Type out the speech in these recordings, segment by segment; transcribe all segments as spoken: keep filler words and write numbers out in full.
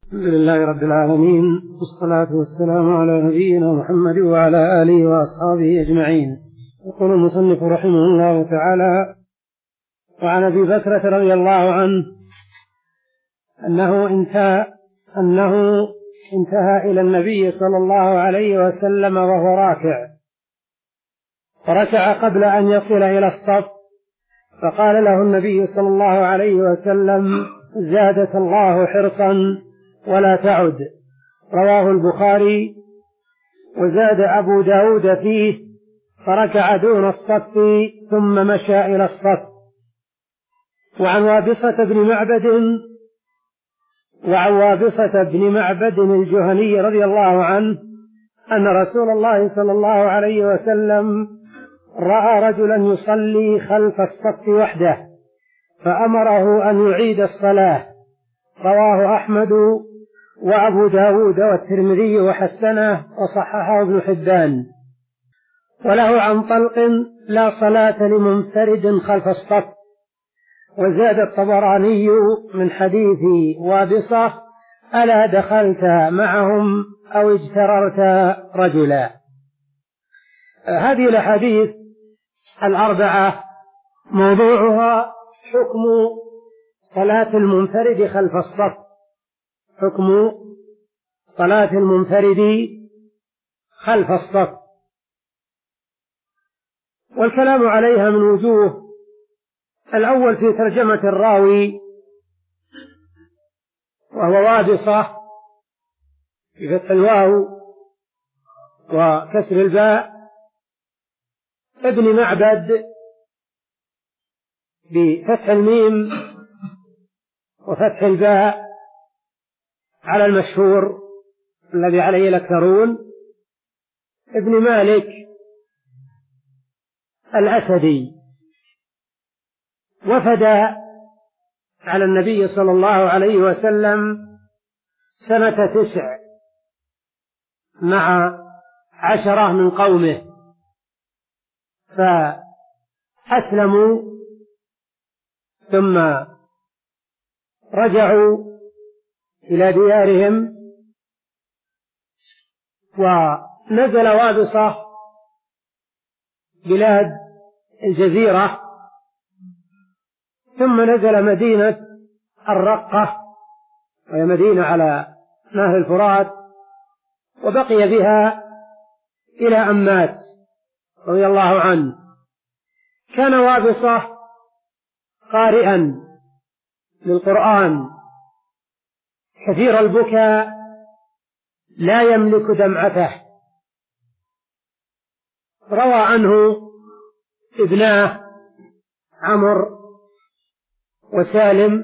الحمد لله رب العالمين، والصلاة والسلام على نبينا محمد وعلى آله وأصحابه أجمعين. يقول المصنف رحمه الله تعالى: وعن أبي بكرة رضي الله عنه أنه انتهى, أنه انتهى إلى النبي صلى الله عليه وسلم وهو راكع، فركع قبل أن يصل إلى الصف، فقال له النبي صلى الله عليه وسلم: زادك الله حرصا ولا تعد. رواه البخاري. وزاد أبو داود فيه: فركع دون الصف ثم مشى إلى الصف. وعن وابصة بن معبد وعن وابصة بن معبد الجهني رضي الله عنه أن رسول الله صلى الله عليه وسلم رأى رجلا يصلي خلف الصف وحده فأمره أن يعيد الصلاة. رواه أحمد وأبو داود والترمذي وحسنه وصححه ابن حبان. وله عن طلق: لا صلاة لمنفرد خلف الصف. وزاد الطبراني من حديث وابصة: ألا دخلت معهم أو اجتررت رجلا. هذه الأحاديث الأربعة موضوعها حكم صلاة المنفرد خلف الصف، حكم صلاة المنفرد خلف الصف، والكلام عليها من وجوه. الأول في ترجمة الراوي وهو وابصة بفتح الواو وكسر الباء ابن معبد بفتح الميم وفتح الباء على المشهور الذي عليه الأكثرون، ابن مالك الأسدي، وفد على النبي صلى الله عليه وسلم سنة تسع مع عشرة من قومه، فأسلموا ثم رجعوا إلى ديارهم، ونزل وابصة بلاد الجزيرة، ثم نزل مدينة الرقة وهي مدينة على نهر الفرات، وبقي بها إلى أن مات رضي الله عنه. كان وابصة قارئا للقرآن كثير البكاء لا يملك دمعته. روى عنه ابناه عمرو وسالم،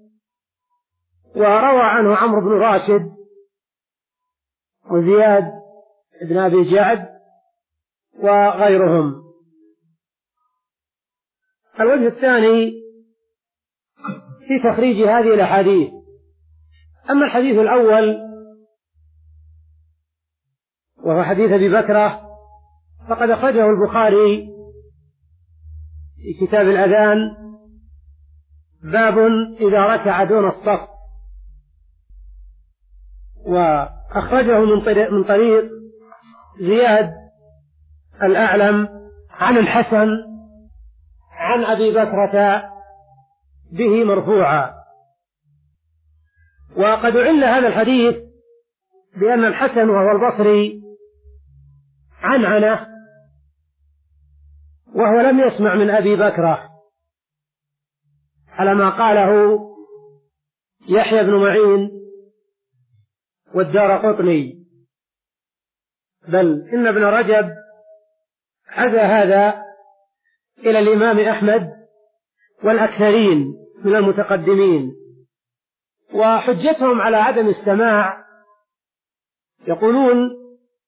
وروى عنه عمرو بن راشد وزياد بن أبي جعد وغيرهم. الوجه الثاني في تخريج هذه الأحاديث. أما الحديث الأول وهو حديث أبي بكرة فقد أخرجه البخاري في كتاب الأذان: باب إذا ركع دون الصف. وأخرجه من طريق, من طريق زياد الأعلم عن الحسن عن أبي بكرة به مرفوعا. وقد عل هذا الحديث بأن الحسن وهو البصري عنعنه، وهو لم يسمع من أبي بكرة على ما قاله يحيى بن معين والدارقطني، بل إن ابن رجب حذى هذا إلى الإمام أحمد والأكثرين من المتقدمين. وحجتهم على عدم السماع يقولون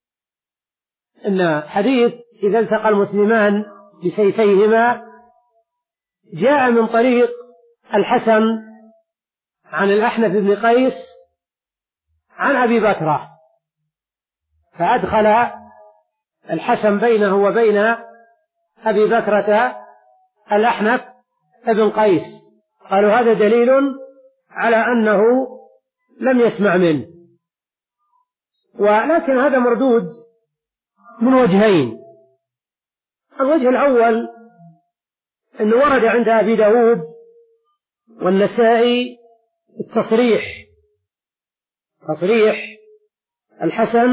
إن حديث إذا التقى المسلمان بسيفيهما جاء من طريق الحسن عن الأحنف بن قيس عن أبي بكرة، فأدخل الحسن بينه وبين أبي بكرة الأحنف بن قيس. قالوا هذا دليل على أنه لم يسمع منه. ولكن هذا مردود من وجهين. الوجه الأول أنه ورد عند أبي داود والنسائي التصريح تصريح الحسن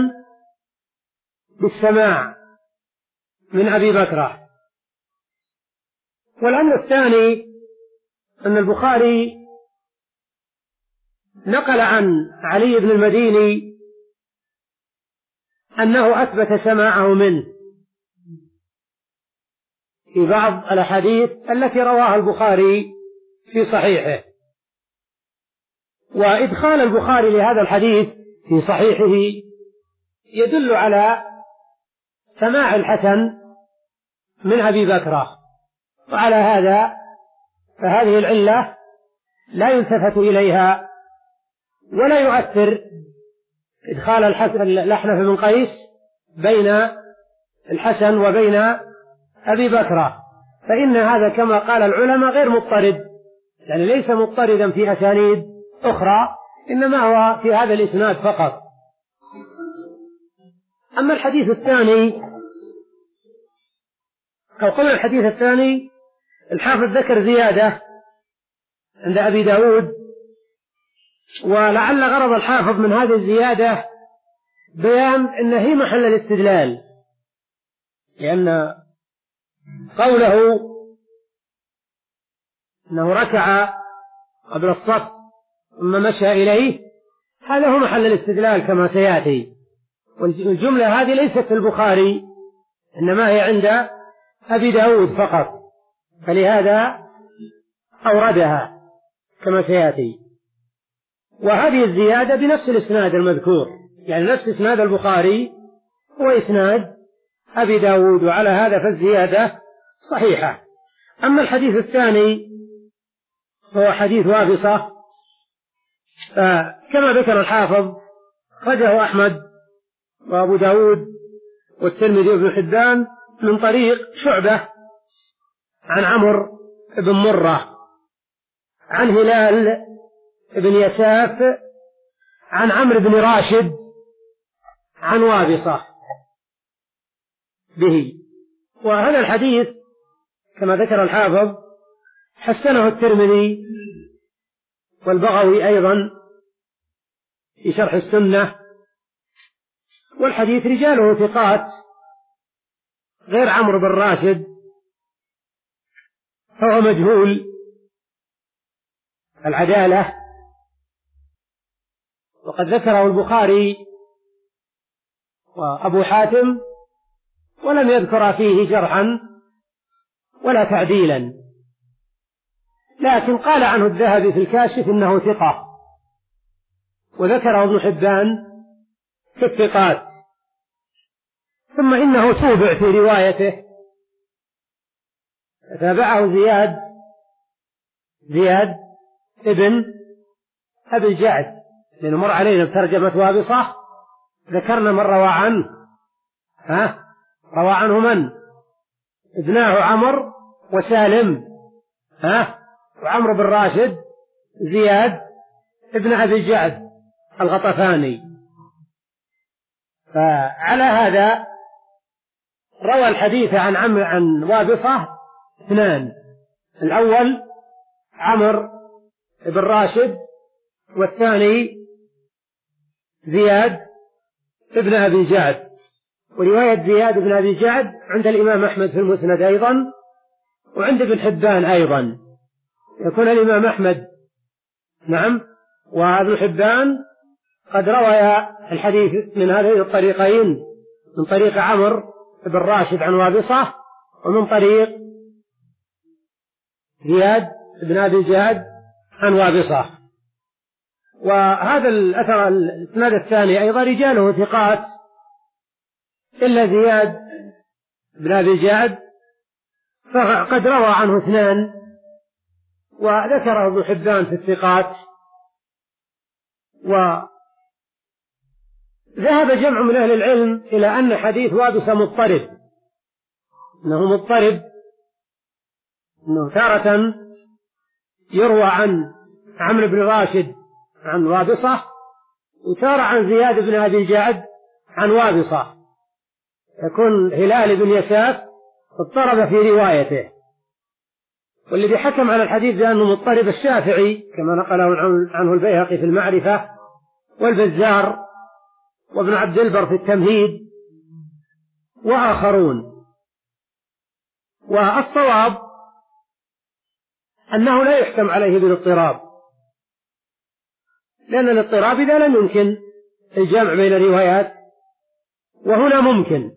بالسماع من أبي بكرة. والأمر الثاني أن البخاري نقل عن علي بن المديني أنه أثبت سماعه منه في بعض الأحاديث التي رواها البخاري في صحيحه. وإدخال البخاري لهذا الحديث في صحيحه يدل على سماع الحسن من أبي بكرة. وعلى هذا فهذه العلة لا يلتفت إليها ولا يؤثر إدخال الحسن الأحنف بن قيس بين الحسن وبين أبي بكرة، فإن هذا كما قال العلماء غير مضطرد، يعني ليس مضطردا في أسانيد أخرى، إنما هو في هذا الإسناد فقط. أما الحديث الثاني أو قبل الحديث الثاني الحافظ ذكر زيادة عند أبي داود، ولعل غرض الحافظ من هذه الزيادة بيان أن هي محل الاستدلال، لأن قوله أنه ركع قبل الصف ثم مشى إليه هذا هو محل الاستدلال كما سيأتي. والجملة هذه ليست في البخاري إنما هي عند أبي داود فقط، فلهذا أوردها كما سيأتي. وهذه الزيادة بنفس الإسناد المذكور، يعني نفس إسناد البخاري هو إسناد أبي داود، وعلى هذا فالزيادة صحيحة. أما الحديث الثاني هو حديث وابصة، كما ذكر الحافظ خرجه أحمد وأبو داود والترمذي وابن حبان من طريق شعبة عن عمرو بن مرة عن هلال بن يساف عن عمرو بن راشد عن وابصة به. وهذا الحديث كما ذكر الحافظ حسنه الترمذي والبغوي أيضا في شرح السنة، والحديث رجاله ثقات غير عمرو بن راشد فهو مجهول العدالة، وقد ذكره البخاري وأبو حاتم ولم يذكر فيه جرحا ولا تعديلا، لكن قال عنه الذهبي في الكاشف إنه ثقة، وذكره ابن حبان في الثقات. ثم إنه توبع في روايته، تابعه زياد زياد ابن أبي الجعد، لأنه مر علينا بترجمة وابصة ذكرنا من روى عنه، ها روى عنه من؟ ابناه عمرو وسالم، ها وعمرو بن راشد زياد ابن أبي الجعد الغطفاني. فعلى هذا روى الحديث عن عمرو عن وابصة اثنان، الأول عمرو بن راشد والثاني زياد ابن أبي الجعد. ورواية زياد بن أبي الجعد عند الإمام أحمد في المسند أيضا، وعند ابن حبان أيضا. يكون الإمام أحمد نعم وابن حبان قد روى الحديث من هذين الطريقين، من طريق عمرو بن راشد عن وابصة، ومن طريق زياد بن أبي الجعد عن وابصة. وهذا الأثر الإسناد الثاني أيضا رجاله ثقات إلا زياد بن أبي الجعد فقد روى عنه اثنان، وذكره ابن حبان في الثقات. وذهب جمع من أهل العلم إلى أن حديث وابصة مضطرب، أنه مضطرب، أنه تارة يروى عن عمرو بن راشد عن وابصة، وتارة عن زياد بن أبي الجعد عن وابصة، يكون هلال بن يساف اضطرب في روايته. والذي حكم على الحديث بأنه مضطرب الشافعي كما نقله عنه البيهقي في المعرفة والبزار وابن عبد البر في التمهيد وآخرون. والصواب أنه لا يحكم عليه بالاضطراب، لأن الاضطراب إذا لم يمكن الجمع بين الروايات، وهنا ممكن.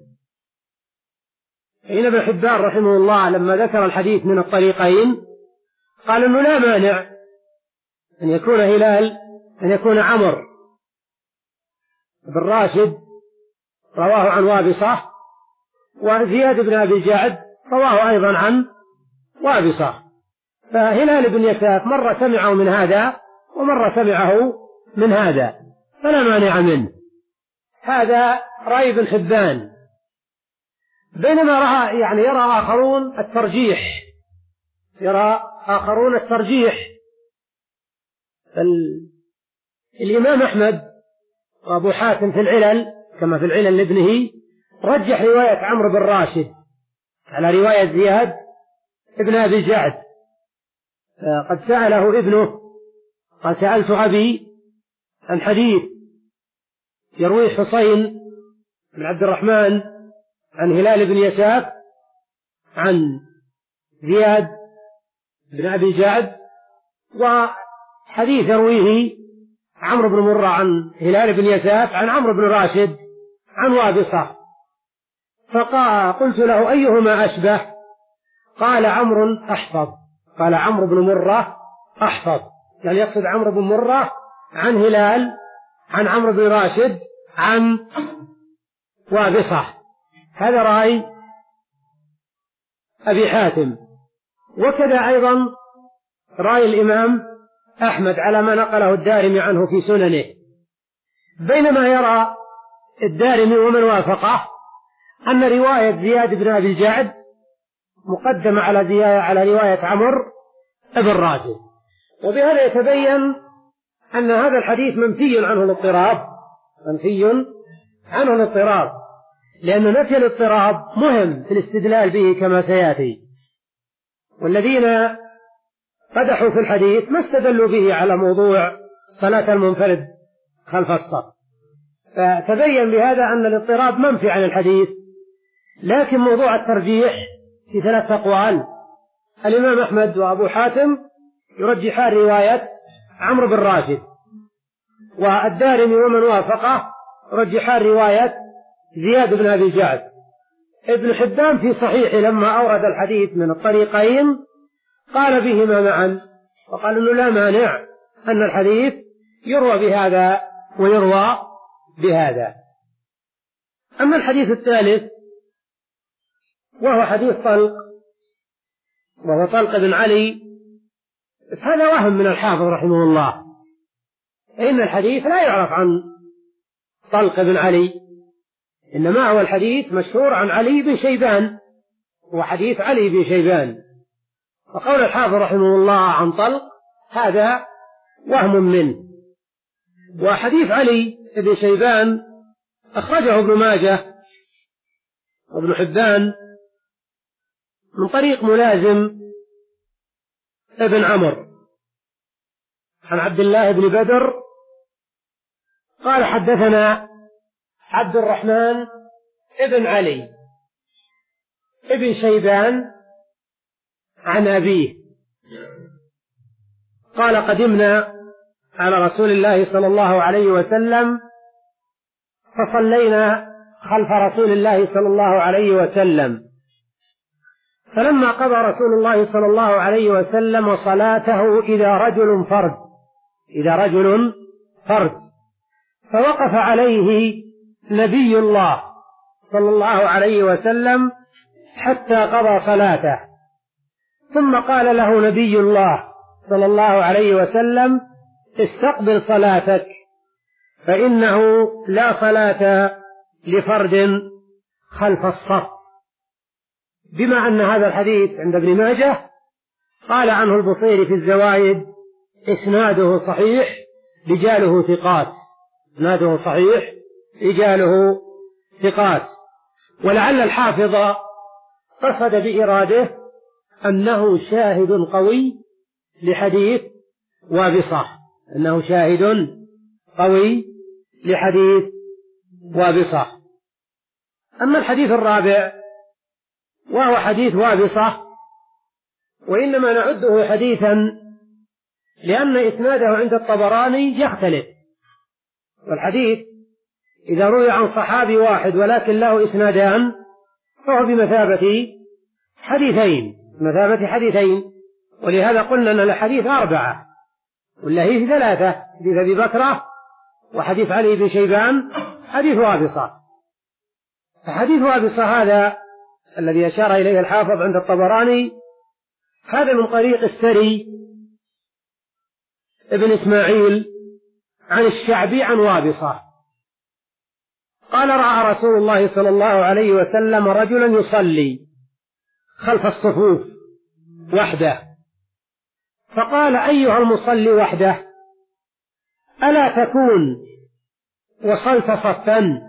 فإن ابن حبان رحمه الله لما ذكر الحديث من الطريقين قال أنه لا مانع أن يكون هلال أن يكون عمرو بن راشد رواه عن وابصة، وزياد بن أبي الجعد رواه أيضا عن وابصة. فهلال بن يساف مرة سمعه من هذا ومرة سمعه من هذا، فلا مانع منه. هذا رأي ابن حبان. بينما رأى يعني يرى آخرون الترجيح يرى آخرون الترجيح الإمام أحمد وأبو حاتم في العلل كما في العلل لابنه رجح رواية عمرو بن راشد على رواية زياد ابن أبي الجعد. قد سأله ابنه قال سألت أبي عن حديث يروي حسين بن عبد الرحمن عن هلال بن يساف عن زياد بن أبي الجعد، وحديث يرويه عمرو بن مرة عن هلال بن يساف عن عمرو بن راشد عن وابصة. فقلت له أيهما أشبه؟ قال عمرو أحفظ قال عمرو بن مرة أحفظ، يعني يقصد عمرو بن مرة عن هلال عن عمرو بن راشد عن وابصة. هذا رأي أبي حاتم. وكذا أيضا رأي الإمام أحمد على ما نقله الدارمي عنه في سننه. بينما يرى الدارمي ومن وافقه أن رواية زياد بن أبي الجعد مقدمة على زيادة على رواية عمرو بن راشد. وبهذا يتبين أن هذا الحديث منفي عنه الاضطراب منفي عنه الاضطراب لأن نفي الاضطراب مهم في الاستدلال به كما سيأتي. والذين قدحوا في الحديث ما استدلوا به على موضوع صلاة المنفرد خلف الصف، فتبين بهذا أن الاضطراب منفي عن الحديث. لكن موضوع الترجيح في ثلاث أقوال، الإمام أحمد وأبو حاتم يرجحان رواية عمرو بن راشد، والدارمي ومن وافقه يرجحان رواية زياد بن أبي الجعد. ابن حبان في صحيحه لما أورد الحديث من الطريقين قال بهما معا، وقال أنه لا مانع أن الحديث يروى بهذا ويروى بهذا. أما الحديث الثالث وهو حديث طلق وهو طلق بن علي، هذا وهم من الحافظ رحمه الله، إن الحديث لا يعرف عن طلق بن علي، إنما هو الحديث مشهور عن علي بن شيبان، وحديث علي بن شيبان. فقول الحافظ رحمه الله عن طلق هذا وهم منه. وحديث علي بن شيبان أخرجه ابن ماجه وابن حبان من طريق ملازم ابن عمرو عن عبد الله بن بدر قال حدثنا عبد الرحمن ابن علي ابن شيبان عن أبيه قال قدمنا على رسول الله صلى الله عليه وسلم فصلينا خلف رسول الله صلى الله عليه وسلم، فلما قضى رسول الله صلى الله عليه وسلم صلاته إذا رجل فرد إذا رجل فرد فوقف عليه نبي الله صلى الله عليه وسلم حتى قضى صلاته، ثم قال له نبي الله صلى الله عليه وسلم استقبل صلاتك فإنه لا صلاة لفرد خلف الصف. بما أن هذا الحديث عند ابن ماجه قال عنه البصيري في الزوائد إسناده صحيح رجاله ثقات إسناده صحيح، رجاله ثقات. ولعل الحافظ قصد بإراده أنه شاهد قوي لحديث وابصة، أنه شاهد قوي لحديث وابصة. أما الحديث الرابع وهو حديث وابصة، وإنما نعده حديثا لأن إسناده عند الطبراني يختلف، والحديث إذا روي عن صحابي واحد ولكن له إسنادان فهو بمثابة حديثين مثابة حديثين ولهذا قلنا أن الحديث أربعة ولا هي ثلاثة: حديث أبي بكرة، وحديث علي بن شيبان، حديث وابصة. فحديث وابصة هذا الذي أشار إليه الحافظ عند الطبراني هذا من طريق السري ابن إسماعيل عن الشعبي عن وابصة قال: رأى رسول الله صلى الله عليه وسلم رجلا يصلي خلف الصفوف وحده، فقال: أيها المصلي وحده، ألا تكون وصلت صفا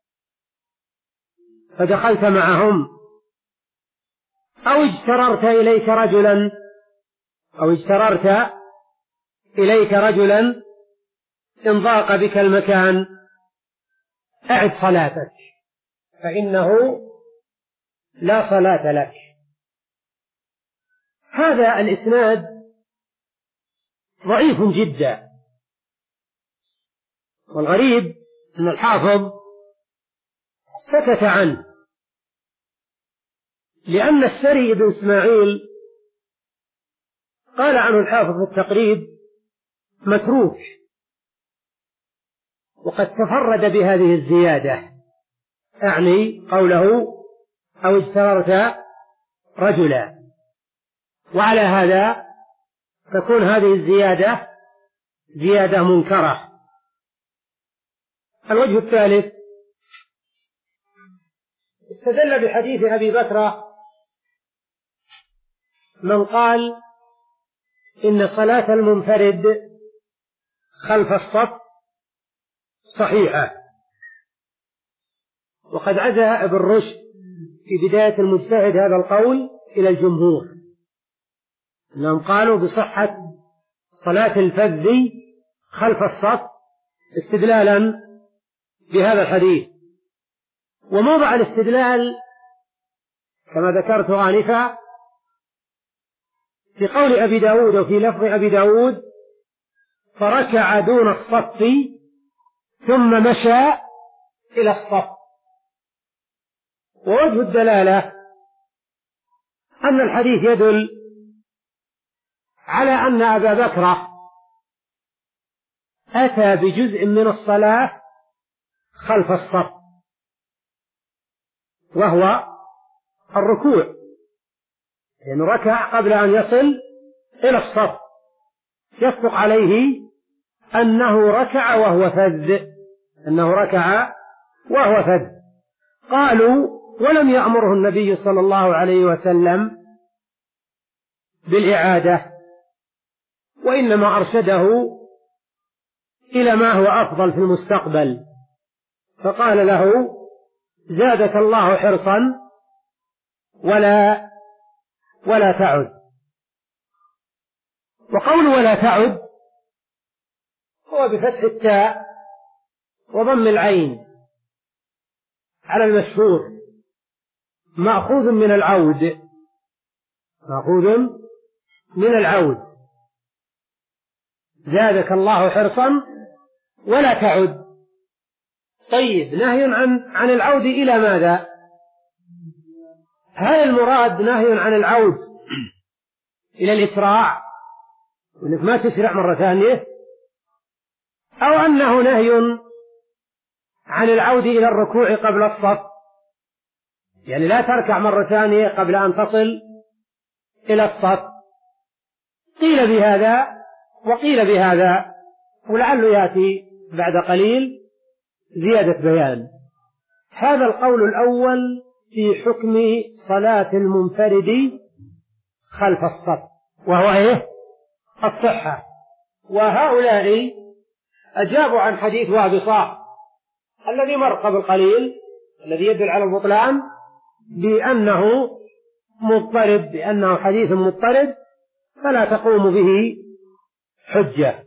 فدخلت معهم، أو اجتررت إليك رجلا أو اجتررت إليك رجلا إن ضاق بك المكان أعد صلاتك فإنه لا صلاة لك. هذا الإسناد ضعيف جدا، والغريب أن الحافظ سكت عنه، لأن السري بن إسماعيل قال عنه الحافظ في التقريب متروك، وقد تفرد بهذه الزيادة، أعني قوله: أو اجتررت رجلا، وعلى هذا تكون هذه الزيادة زيادة منكرة. الوجه الثالث استدل بحديث أبي بكر من قال إن صلاة المنفرد خلف الصف صحيحة، وقد عزا ابن رشد في بداية المجتهد هذا القول إلى الجمهور، أنهم قالوا بصحة صلاة الفذ خلف الصف استدلالا بهذا الحديث. وموضع الاستدلال كما ذكرت آنفا في قول أبي داود وفي لفظ أبي داود: فركع دون الصف ثم مشى إلى الصف. ووجه الدلالة أن الحديث يدل على أن أبا بكر أتى بجزء من الصلاة خلف الصف، وهو الركوع، يعني ركع قبل أن يصل إلى الصف، يصدق عليه أنه ركع وهو فذ أنه ركع وهو فذ. قالوا: ولم يأمره النبي صلى الله عليه وسلم بالإعادة، وإنما أرشده إلى ما هو أفضل في المستقبل، فقال له: زادك الله حرصا ولا ولا تعد. وقول ولا تعد هو بفتح التاء وضم العين على المشهور، مأخوذ من العود مأخوذ من العود زادك الله حرصا ولا تعد. طيب، نهي عن عن العود إلى ماذا؟ هل المراد نهي عن العود إلى الإسراع وإنك ما تسرع مرة ثانية، أو أنه نهي عن العود إلى الركوع قبل الصف، يعني لا تركع مرة ثانية قبل أن تصل إلى الصف؟ قيل بهذا وقيل بهذا، ولعله يأتي بعد قليل زيادة بيان. هذا القول الأول في حكم صلاة المنفرد خلف الصف، وهو إيه؟ الصحة. وهؤلاء أجابوا عن حديث وابصة الذي مر قبل قليل الذي يدل على البطلان بأنه مضطرب، بأنه حديث مضطرب فلا تقوم به حجة.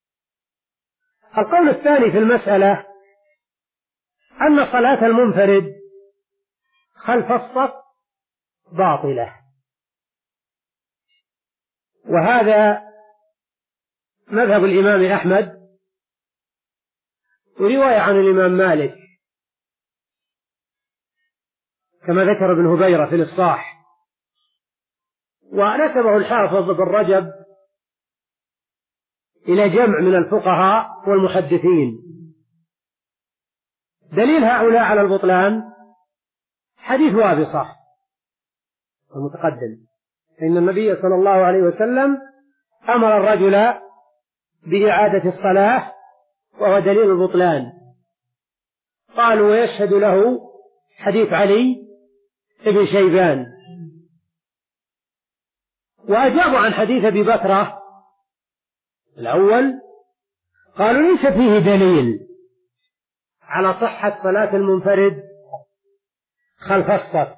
القول الثاني في المسألة أن صلاة المنفرد خلف الصف باطلة، وهذا مذهب الإمام أحمد ورواية عن الإمام مالك كما ذكر ابن هبيرة في الإفصاح، ونسبه الحافظ بن رجب إلى جمع من الفقهاء والمحدثين. دليل هؤلاء على البطلان حديث وابصة المتقدم، فإن النبي صلى الله عليه وسلم أمر الرجل بإعادة الصلاة وهو دليل البطلان. قالوا ويشهد له حديث علي بن شيبان. وأجابوا عن حديث أبي بكرة الأول، قالوا ليس فيه دليل على صحة صلاة المنفرد خلف الصف،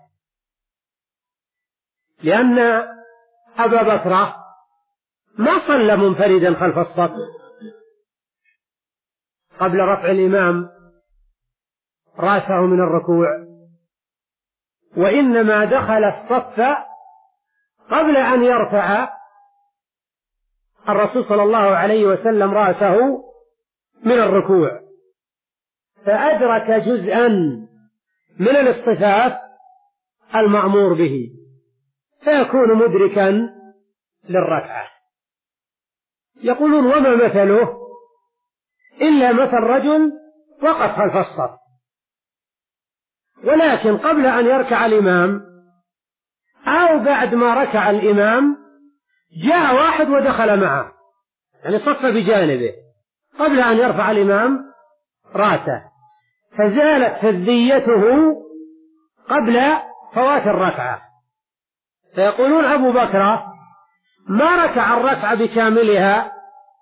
لأن أبا بكرة ما صلى منفردا خلف الصف قبل رفع الإمام رأسه من الركوع، وإنما دخل الصف قبل أن يرفع الرسول صلى الله عليه وسلم رأسه من الركوع، فأدرك جزءا من الاصطفاف المأمور به، فيكون مدركا للركعة. يقولون وما مثله إلا مثل رجل وقف خلف الصف، ولكن قبل أن يركع الإمام أو بعد ما ركع الإمام جاء واحد ودخل معه، يعني صف بجانبه قبل أن يرفع الإمام رأسه، فزالت فذيته قبل فوات الركعة. فيقولون أبو بكر ما ركع الركعة بكاملها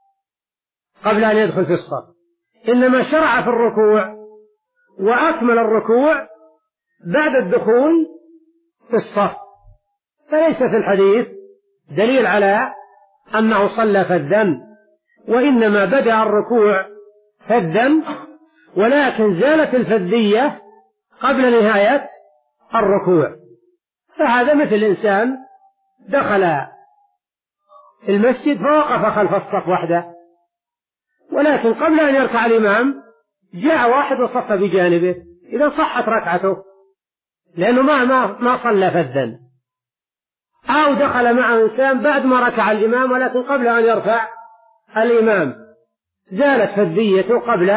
قبل أن يدخل في الصف، إنما شرع في الركوع وأكمل الركوع بعد الدخول في الصف، فليس في الحديث دليل على أنه صلى فذا، وإنما بدأ الركوع فذا ولكن زالت الفذية قبل نهاية الركوع. فهذا مثل إنسان دخل المسجد فوقف خلف الصف وحده، ولكن قبل أن يركع الإمام جاء واحد وصف بجانبه، إذا صحت ركعته لأنه ما, ما, ما صلى فذا. أو دخل معه إنسان بعد ما ركع الإمام ولكن قبل أن يرفع الإمام زالت فذيته قبل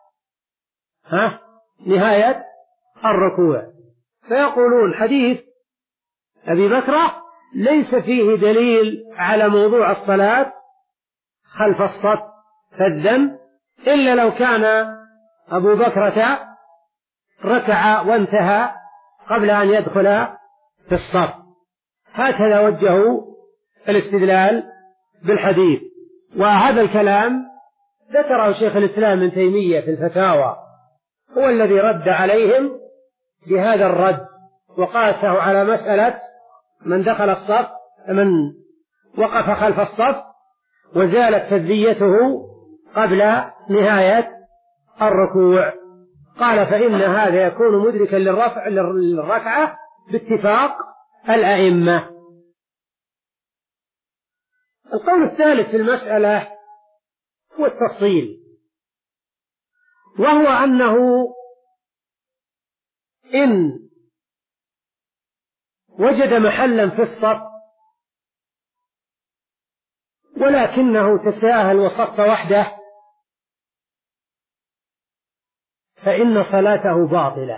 ها نهاية الركوع. فيقولون حديث أبي بكرة ليس فيه دليل على موضوع الصلاة خلف الصف فذا، إلا لو كان أبو بكرة ركع وانتهى قبل أن يدخل في الصف. هكذا وجهوا الاستدلال بالحديث. وهذا الكلام ذكره شيخ الإسلام ابن تيمية في الفتاوى، هو الذي رد عليهم بهذا الرد، وقاسه على مسألة من دخل الصف من وقف خلف الصف وزالت فذيته قبل نهاية الركوع. قال فإن هذا يكون مدركا للرفع للركعة باتفاق الأئمة. القول الثالث في المسألة هو التفصيل، وهو أنه إن وجد محلا في الصف ولكنه تساهل وصف وحده فإن صلاته باطلة.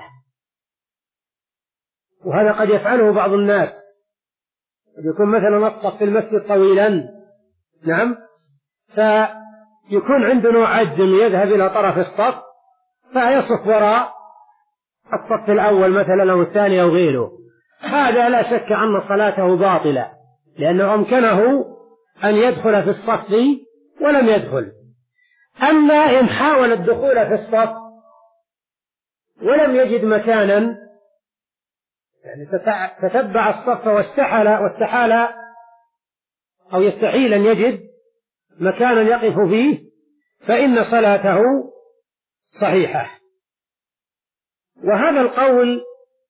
وهذا قد يفعله بعض الناس، قد يكون مثلا الصف في المسجد طويلا، نعم، فيكون عنده نوع عجم يذهب إلى طرف الصف فيصف وراء الصف الأول مثلا أو الثاني أو غيره. هذا لا شك أن صلاته باطلة، لأنه أمكنه أن يدخل في الصف ولم يدخل. أما إن حاول الدخول في الصف ولم يجد مكانا، يعني تتبع الصف واستحال واستحال أو يستحيل أن يجد مكانا يقف فيه، فإن صلاته صحيحة. وهذا القول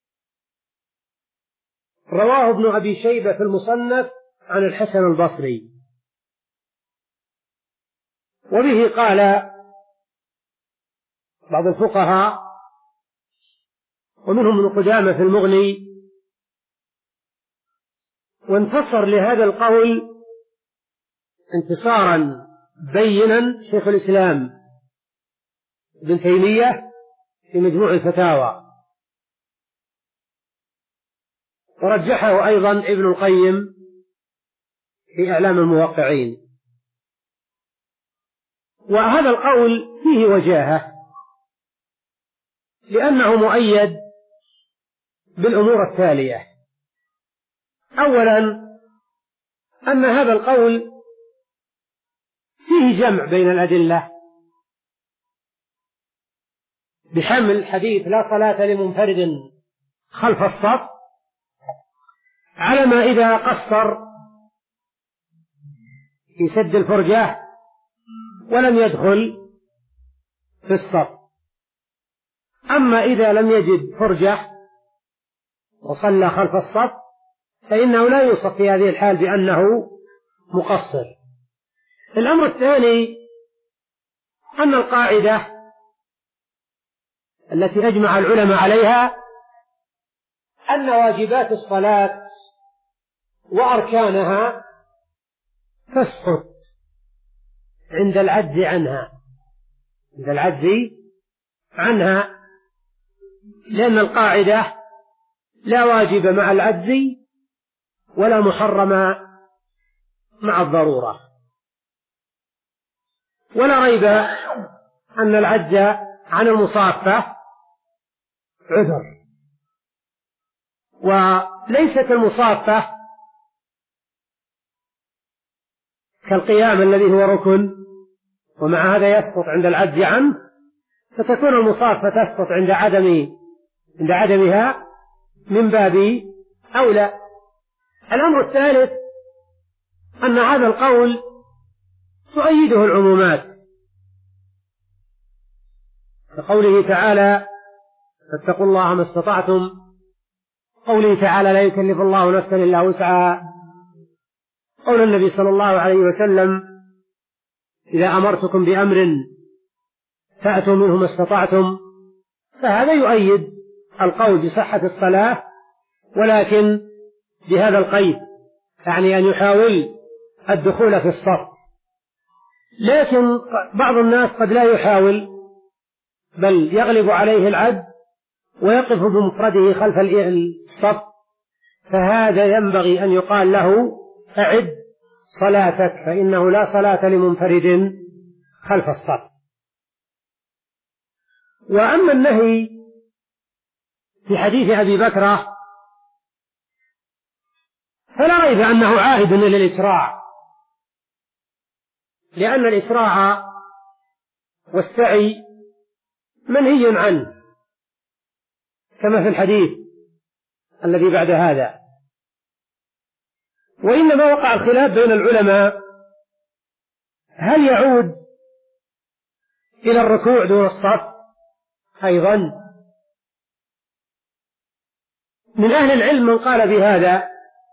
رواه ابن أبي شيبة في المصنف عن الحسن البصري، وبه قال بعض الفقهاء ومنهم ابن قدامة في المغني. وانتصر لهذا القول انتصارا بينا شيخ الإسلام ابن تيمية في مجموع الفتاوى، ورجحه أيضا ابن القيم في إعلام الموقعين. وهذا القول فيه وجاهة لأنه مؤيد بالأمور التالية: أولا أن هذا القول فيه جمع بين الأدلة بحمل حديث لا صلاة لمنفرد خلف الصف على ما إذا قصر في سد الفرجة ولم يدخل في الصف. أما إذا لم يجد فرجة وصلى خلف الصف فإنه لا يوصف في هذه الحال بأنه مقصر. الأمر الثاني أن القاعدة التي أجمع العلماء عليها أن واجبات الصلاة وأركانها تسقط عند العجز عنها عند العجز عنها لأن القاعدة لا واجب مع العجز ولا محرم مع الضرورة. ولا ريب أن العجز عن المصافة عذر، وليست المصافة كالقيام الذي هو ركن ومع هذا يسقط عند العجز عنه، فتكون المصافة تسقط عند عدم عند عدمها من باب أولى. الأمر الثالث أن هذا القول تؤيده العمومات كقوله تعالى: فاتقوا الله ما استطعتم، قوله تعالى: لا يكلف الله نفسا إلا وسعها، قول النبي صلى الله عليه وسلم: إذا أمرتكم بأمر فأتوا منه ما استطعتم. فهذا يؤيد القول بصحة الصلاة، ولكن بهذا القيد، يعني أن يحاول الدخول في الصف. لكن بعض الناس قد لا يحاول بل يغلب عليه العجز ويقف بمفرده خلف الصف، فهذا ينبغي أن يقال له: أعد صلاتك، فإنه لا صلاة لمنفرد خلف الصف. وأما النهي في حديث أبي بكر فلا ريب أنه عائد إلى الإسراع، لأن الإسراع والسعي منهي عنه كما في الحديث الذي بعد هذا. وإنما وقع الخلاف بين العلماء: هل يعود إلى الركوع دون الصف أيضا؟ من أهل العلم من قال بهذا،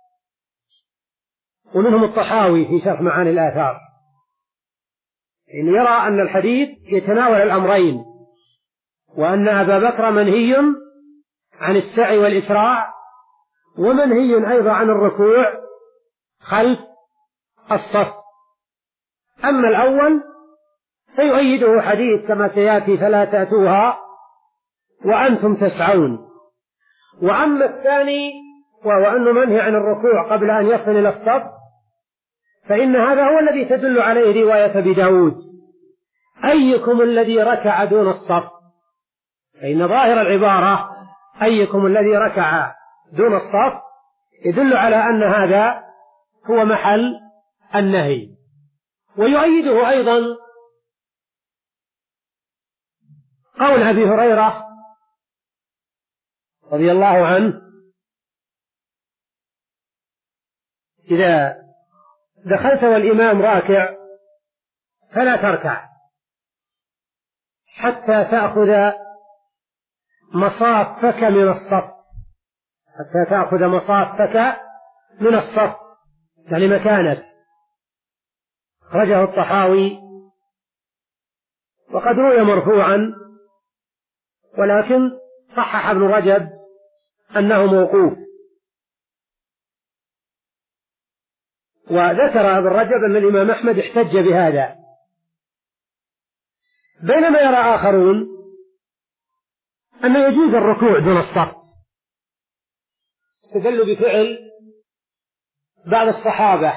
ومنهم الطحاوي في شرح معاني الآثار، إن يرى أن الحديث يتناول الأمرين، وأن أبا بكر منهي عن السعي والإسراع، ومنهي أيضا عن الركوع خلف الصف. أما الأول فيؤيده حديث كما سيأتي: فلا تأتوها وأنتم تسعون. وأما الثاني وهو أنه منهي عن الركوع قبل أن يصل إلى الصف، فإن هذا هو الذي تدل عليه رواية أبي داود: أيكم الذي ركع دون الصف؟ فإن ظاهر العبارة أيكم الذي ركع دون الصف يدل على أن هذا هو محل النهي. ويؤيده أيضا قول أبي هريرة رضي الله عنه: إذا دخلت والإمام راكع فلا تركع حتى تأخذ مصافك من الصف، حتى تأخذ مصافك من الصف يعني مكانك. أخرجه الطحاوي، وقد روي مرفوعا، ولكن صحح ابن رجب أنه موقوف. وذكر ابن رجب أن الإمام أحمد احتج بهذا، بينما يرى آخرون أن يجوز الركوع دون الصف. استدلوا بفعل بعض الصحابة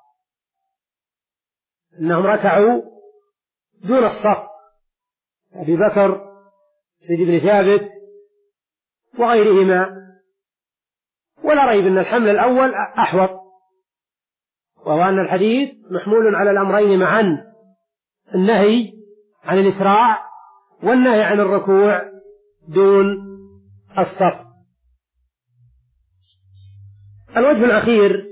أنهم ركعوا دون الصف، أبي بكر، زيد بن ثابت وغيرهما، ولا ريب أن الحمل الأول أحوط، وهو أن الحديث محمول على الأمرين معا: النهي عن الإسراع والنهي عن الركوع دون الصف. الوجه الأخير: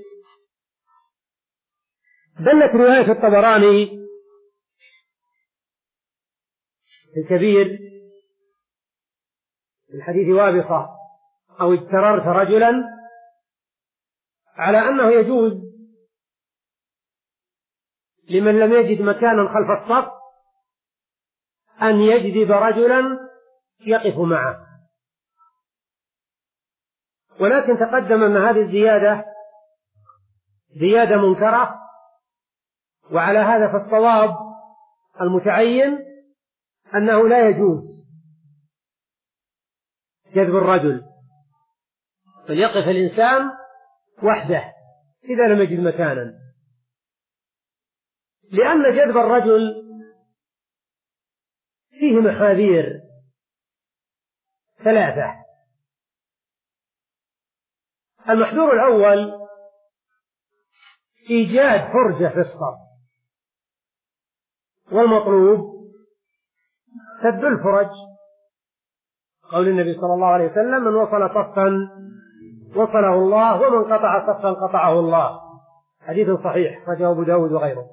دلت رواية الطبراني في الكبير في الحديث وابصة أو اجتررت رجلا على أنه يجوز لمن لم يجد مكانا خلف الصف أن يجذب رجلا يقف معه، ولكن تقدم أن هذه الزيادة زيادة منكرة، وعلى هذا فالصواب المتعين أنه لا يجوز جذب الرجل، بل يقف الإنسان وحده إذا لم يجد مكانا، لأن جذب الرجل فيه محاذير ثلاثة. المحذور الأول إيجاد فرجة في الصف، والمطلوب سد الفرج، قول النبي صلى الله عليه وسلم: من وصل صفا وصله الله، ومن قطع صفا قطعه الله، حديث صحيح أخرجه أبو داود وغيره.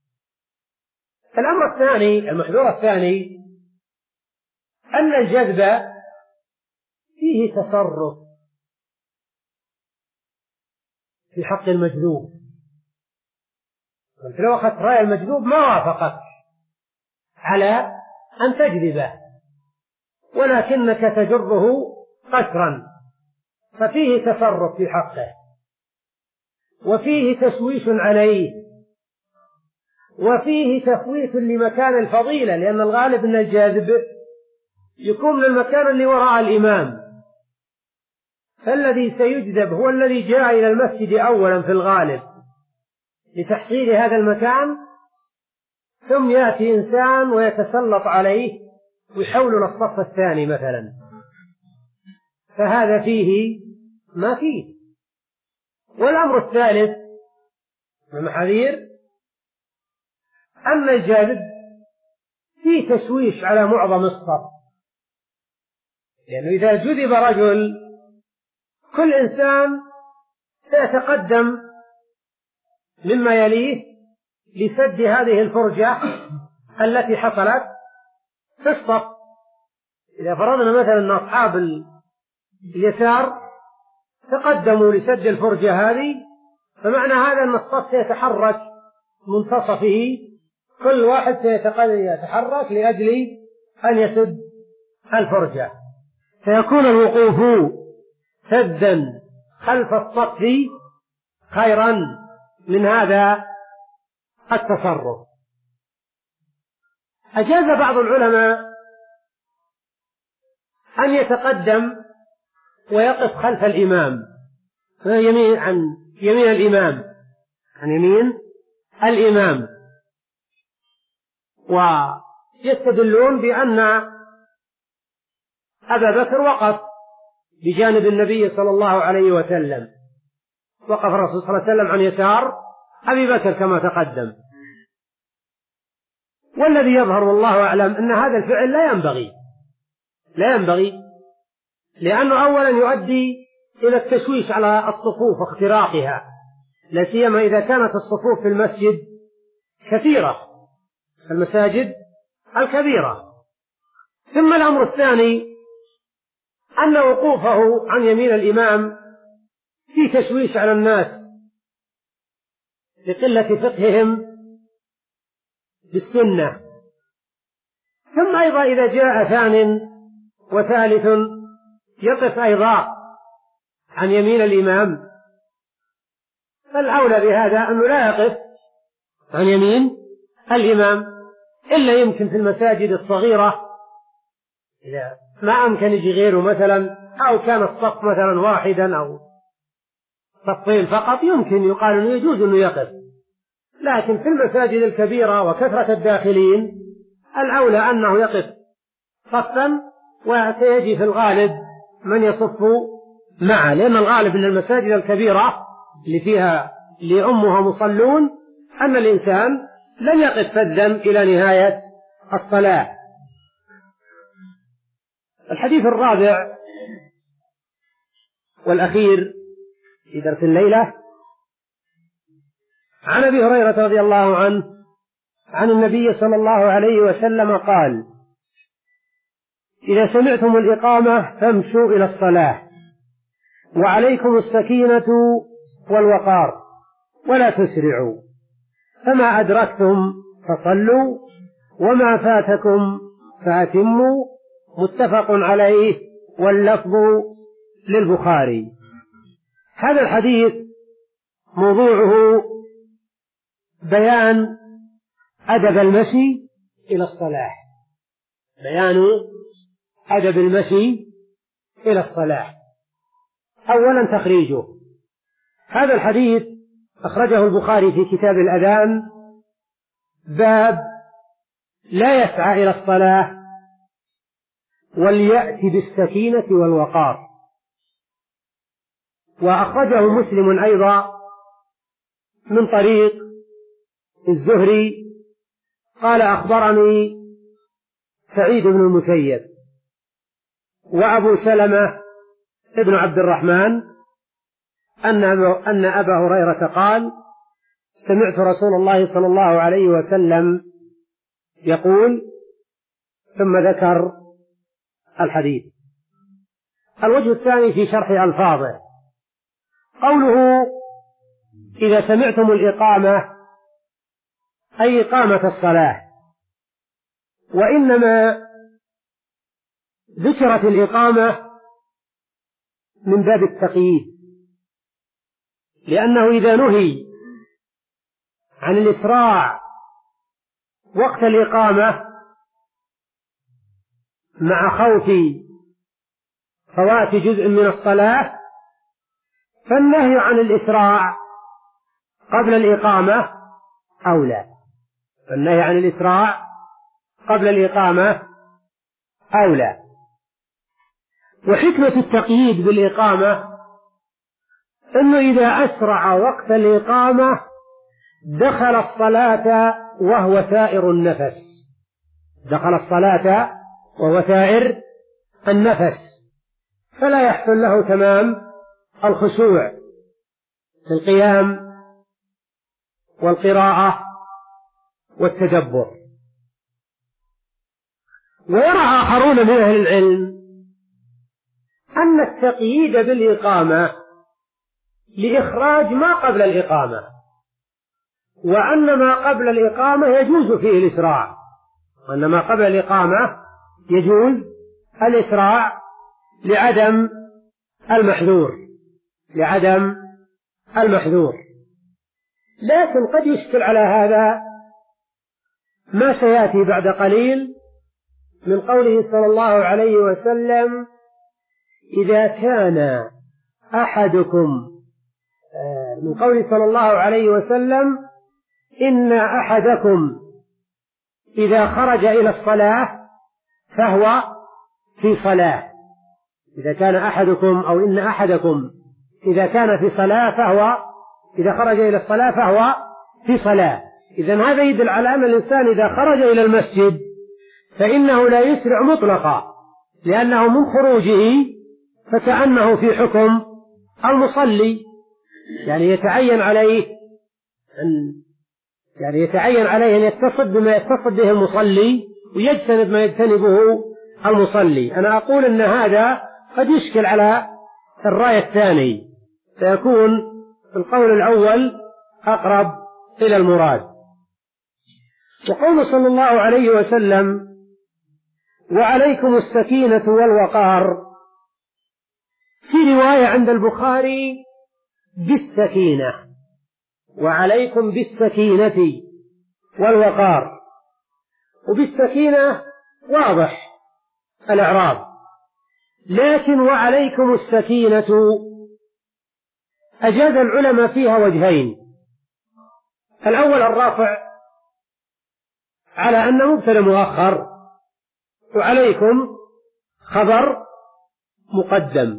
الأمر الثاني، المحذور الثاني، أن الجذب فيه تصرف في حق المجذوب، أنت لو أخذت رأي المجذوب ما وافقك على أن تجذبه، ولكنك تجره قسرا، ففيه تصرف في حقه، وفيه تشويش عليه، وفيه تفويت لمكان الفضيلة، لأن الغالب أن الجاذب يكون من المكان اللي وراء الإمام، فالذي سيجذب هو الذي جاء إلى المسجد أولا في الغالب لتحصيل هذا المكان، ثم يأتي إنسان ويتسلط عليه ويحول الصف الثاني مثلا، فهذا فيه ما فيه. والأمر الثالث من المحاذير أن الجاذب فيه تشويش على معظم الصف، لأنه إذا جذب رجل كل إنسان سيتقدم مما يليه لسد هذه الفرجة التي حصلت في الصف. إذا فرضنا مثلا أن أصحاب اليسار تقدموا لسد الفرجة هذه، فمعنى هذا أن الصف سيتحرك منتصفه، كل واحد سيتحرك لأجل أن يسد الفرجة، فيكون الوقوف سدا خلف الصف خيرا من هذا التصرف. أجاز بعض العلماء أن يتقدم ويقف خلف الإمام يمين عن يمين الإمام عن يمين الإمام، ويستدلون بأن أبا بكر وقف بجانب النبي صلى الله عليه وسلم، وقف الرسول صلى الله عليه وسلم عن يسار أبي بكر كما تقدم. والذي يظهر والله أعلم أن هذا الفعل لا ينبغي، لا ينبغي، لأنه أولا يؤدي إلى التشويش على الصفوف واختراقها، لا سيما إذا كانت الصفوف في المسجد كثيرة، المساجد الكبيرة. ثم الأمر الثاني أن وقوفه عن يمين الإمام في تشويش على الناس لقلة فقههم بالسنة. ثم أيضا إذا جاء ثان وثالث يقف أيضا عن يمين الإمام، فالأولى بهذا أنه لا يقف عن يمين الإمام، إلا يمكن في المساجد الصغيرة إذا ما أمكن يجي غيره مثلا، أو كان الصف مثلا واحدا أو صفين فقط، يمكن يقال أنه يجوز أنه يقف. لكن في المساجد الكبيرة وكثرة الداخلين الأولى أنه يقف صفا، وسيجي في الغالب من يصف معه، لأن الغالب من المساجد الكبيرة اللي فيها لأمها مصلون أن الإنسان لن يقف فذا إلى نهاية الصلاة. الحديث الرابع والأخير في درس الليلة عن أبي هريرة رضي الله عنه عن النبي صلى الله عليه وسلم قال: إذا سمعتم الإقامة فامشوا إلى الصلاة، وعليكم السكينة والوقار، ولا تسرعوا، فما أدركتم فصلوا، وما فاتكم فأتموا. متفق عليه، واللفظ للبخاري. هذا الحديث موضوعه بيان أدب المشي إلى الصلاة، بيان أدب المشي إلى الصلاة. أولا تخريجه. هذا الحديث أخرجه البخاري في كتاب الأذان، باب لا يسعى إلى الصلاة وليأتي بالسكينة والوقار. وأخرجه مسلم أيضا من طريق الزهري قال: أخبرني سعيد بن المسيب وأبو سلمة ابن عبد الرحمن أن أبا هريرة قال: سمعت رسول الله صلى الله عليه وسلم يقول، ثم ذكر الحديث. الوجه الثاني في شرح ألفاظه، قوله: إذا سمعتم الإقامة أي إقامة الصلاة، وإنما ذكرت الإقامة من باب التقييد، لأنه إذا نهي عن الإسراع وقت الإقامة مع خوف فوات جزء من الصلاة، فالنهي عن الإسراع قبل الإقامة أولى، فالنهي عن الإسراع قبل الإقامة أولى. وحكمة التقييد بالإقامة أنه إذا أسرع وقت الإقامة دخل الصلاة وهو ثائر النفس، دخل الصلاة وهو ثائر النفس، فلا يحصل له تمام الخشوع في القيام والقراءة والتدبر. ويرى آخرون من أهل العلم أن التقييد بالإقامة لإخراج ما قبل الإقامة، وأن ما قبل الإقامة يجوز فيه الإسراع، وأن ما قبل الإقامة يجوز الإسراع لعدم المحذور، لعدم المحذور. لكن قد يشكل على هذا ما سيأتي بعد قليل من قوله صلى الله عليه وسلم: إذا كان أحدكم، من قوله صلى الله عليه وسلم: إن أحدكم إذا خرج إلى الصلاة فهو في صلاة. إذا كان أحدكم أو إن أحدكم إذا كان في صلاة فهو، إذا خرج إلى الصلاة فهو في صلاة. إذن هذا يدل على أن الإنسان إذا خرج إلى المسجد فإنه لا يسرع مطلقا، لأنه من خروجه فكأنه في حكم المصلي، يعني يتعين عليه أن يعني يتعين عليه أن يتصل بما يتصل به المصلي ويجتنب ما يجتنبه المصلي. أنا أقول أن هذا قد يشكل على الرأي الثاني، فيكون القول الأول أقرب إلى المراد. وقول صلى الله عليه وسلم وعليكم السكينة والوقار، في رواية عند البخاري بالسكينة، وعليكم بالسكينة والوقار، وبالسكينة واضح الإعراب، لكن وعليكم السكينة أجاز العلماء فيها وجهين. الأول الرافع على أنه مبتدأ مؤخر، وعليكم خبر مقدم.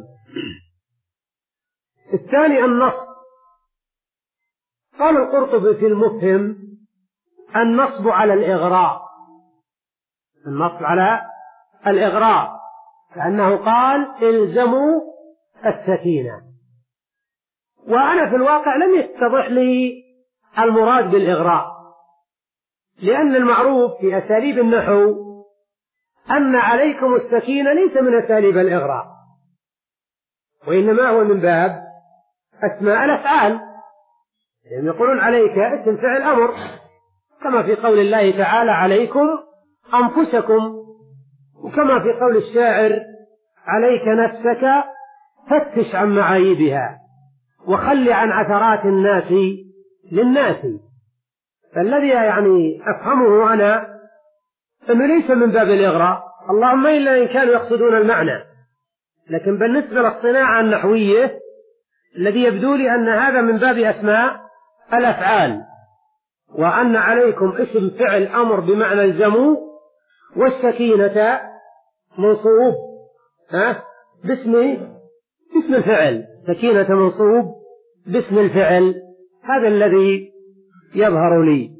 الثاني النصب. قال القرطبي في المفهم النصب على الإغراء، النصب على الإغراء، لأنه قال الزموا السكينة. وأنا في الواقع لم يتضح لي المراد بالإغراء، لأن المعروف في أساليب النحو أن عليكم السكينة ليس من أساليب الإغراء، وإنما هو من باب أسماء الأفعال، يعني يقولون عليك اسم فعل أمر، كما في قول الله تعالى عليكم أنفسكم، وكما في قول الشاعر عليك نفسك فتش عن معايبها وخل عن عثرات الناس للناس. فالذي يعني أفهمه أنا أنه ليس من باب الإغراء، اللهم إلا إن كانوا يقصدون المعنى، لكن بالنسبة للصناعة النحوية الذي يبدو لي أن هذا من باب أسماء الأفعال، وأن عليكم اسم فعل أمر بمعنى الزموا، والسكينة منصوب ها باسم باسم الفعل، سكينة منصوب باسم الفعل. هذا الذي يظهر لي.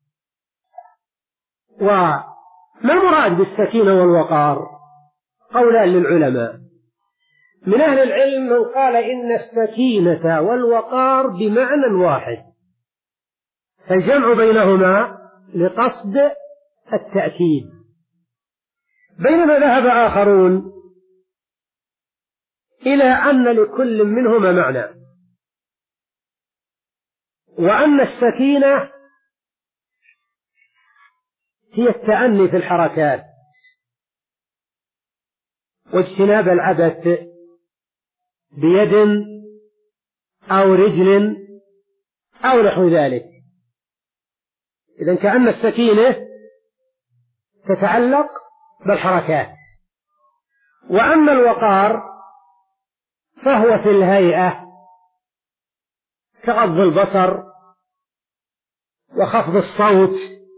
وما المراد بالسكينة والوقار؟ قولان للعلماء. من أهل العلم من قال إن السكينة والوقار بمعنى واحد، فالجمع بينهما لقصد التأكيد، بينما ذهب آخرون إلى أن لكل منهما معنى، وأن السكينة هي التأني في الحركات واجتناب العبث بيد أو رجل أو نحو ذلك. إذن كأن السكينة تتعلق بالحركات، وأما الوقار فهو في الهيئة كغض البصر وخفض الصوت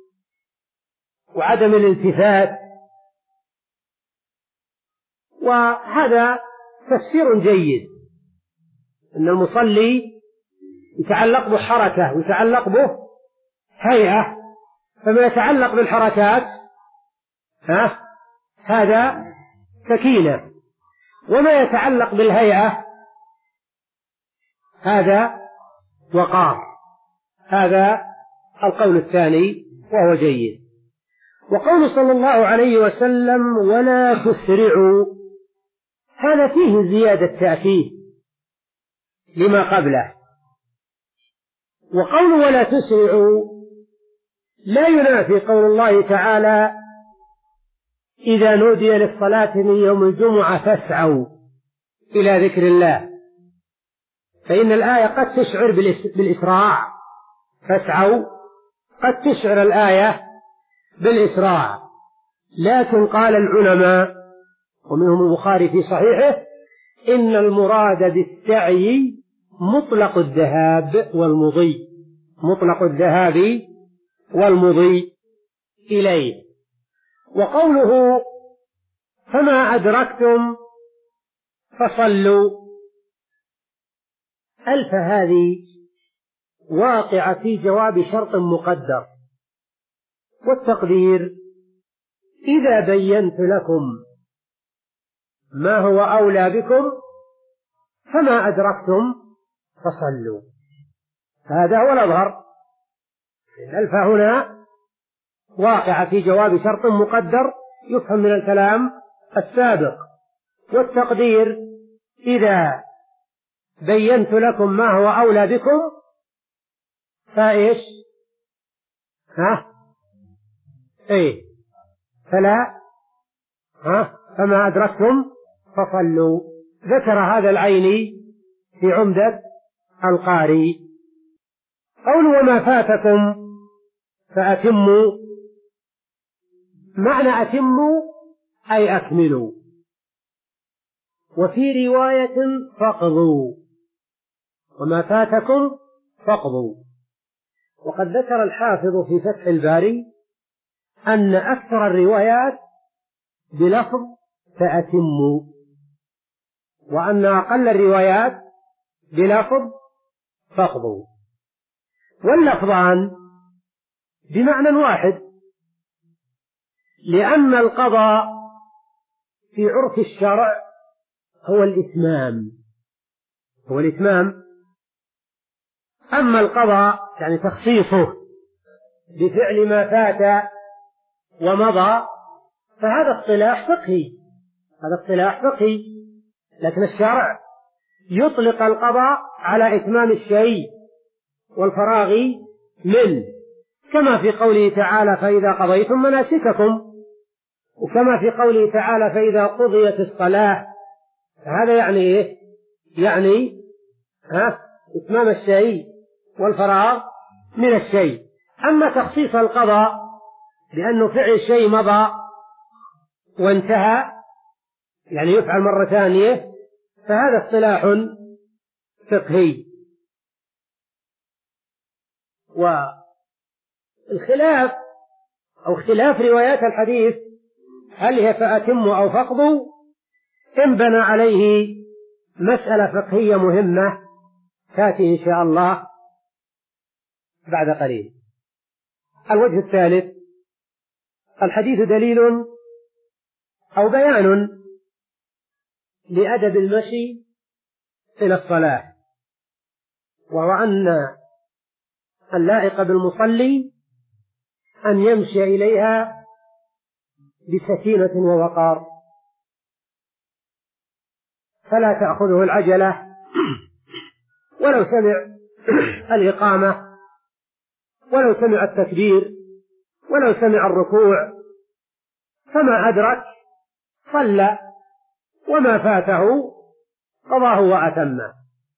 وعدم الالتفات. وهذا تفسير جيد، أن المصلي يتعلق به حركة ويتعلق به هيئة، فما يتعلق بالحركات ها هذا سكينة، وما يتعلق بالهيئة هذا وقار. هذا القول الثاني وهو جيد. وقول صلى الله عليه وسلم ولا تسرعوا، هذا فيه زيادة تأكيد لما قبله. وقول ولا تسرعوا لا ينافي قول الله تعالى إذا نودي للصلاة من يوم الجمعة فاسعوا إلى ذكر الله، فإن الآية قد تشعر بالإسراع، فاسعوا قد تشعر الآية بالإسراع، لكن قال العلماء ومنهم البخاري في صحيحه إن المراد بالسعي مطلق الذهاب والمضي، مطلق الذهاب والمضي إليه. وقوله فما أدركتم فصلوا، ألف هذه واقعة في جواب شرط مقدر، والتقدير إذا بينت لكم ما هو أولى بكم فما أدركتم فصلوا. هذا هو الأظهر. الفاء هنا واقعة في جواب شرط مقدر يفهم من الكلام السابق، والتقدير إذا بينت لكم ما هو أولى بكم فإيش؟ ها؟ إيه؟ فلا ها؟ فما أدركتم فصلوا. ذكر هذا العيني في عمدة القاري. قول وما فاتكم فأتموا، معنى أتموا أي أكملوا، وفي رواية فاقضوا، وما فاتكم فاقضوا. وقد ذكر الحافظ في فتح الباري أن أكثر الروايات بلفظ فأتموا، وأن أقل الروايات بلفظ فاقضوا، واللفظان بمعنى واحد، لأن القضاء في عرف الشرع هو الإتمام، هو الإتمام. أما القضاء يعني تخصيصه بفعل ما فات ومضى فهذا اصطلاح فقهي، هذا اصطلاح فقهي، لكن الشرع يطلق القضاء على إتمام الشيء والفراغ منه، كما في قوله تعالى فإذا قضيتم مناسككم، وكما في قوله تعالى فإذا قضيت الصلاة. هذا يعني إيه؟ يعني ها إتمام الشيء والفراغ من الشيء. أما تخصيص القضاء لأنه فعل الشيء مضى وانتهى يعني يفعل مرة ثانية فهذا اصطلاح فقهي. والخلاف أو اختلاف روايات الحديث هل هي فأتموا أو فاقضوا انبنى عليه مسألة فقهية مهمة تأتي إن شاء الله بعد قليل. الوجه الثالث: الحديث دليل أو بيان لأدب المشي إلى الصلاة، وهو أن اللائق بالمصلي أن يمشي إليها بسكينة ووقار، فلا تأخذه العجلة ولو سمع الإقامة، ولو سمع التكبير، ولو سمع الركوع، فما أدرك صلى، وما فاته قضاه وأتمه.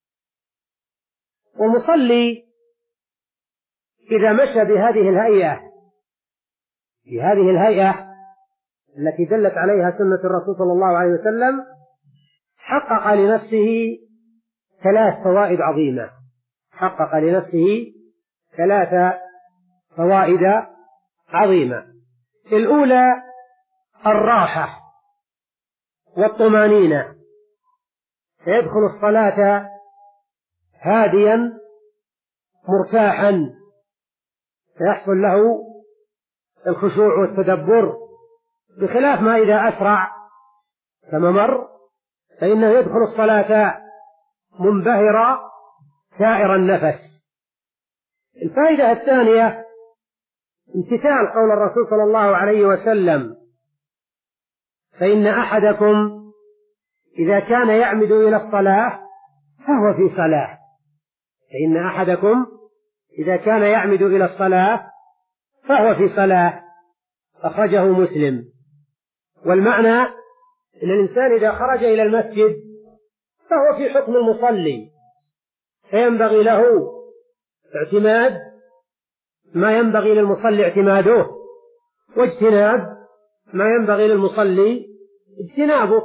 ومصلي إذا مشى بهذه الهيئة بهذه الهيئة التي دلت عليها سنة الرسول صلى الله عليه وسلم حقق لنفسه ثلاث فوائد عظيمة، حقق لنفسه ثلاث فوائد عظيمة. الأولى الراحة والطمانينة، فيدخل الصلاة هاديا مرتاحا، فيحصل له الخشوع والتدبر، بخلاف ما إذا أسرع كما مر فإنه يدخل الصلاة منبهرا ثائر النفس. الفائدة الثانية امتثال قول الرسول صلى الله عليه وسلم: فإن أحدكم إذا كان يعمد إلى الصلاة فهو في صلاة، فإن أحدكم إذا كان يعمد إلى الصلاة فهو في صلاة، أخرجه مسلم. والمعنى أن الإنسان إذا خرج إلى المسجد فهو في حكم المصلي، فينبغي له اعتماد ما ينبغي للمصلي اعتماده، واجتناب ما ينبغي للمصلي اجتنابه.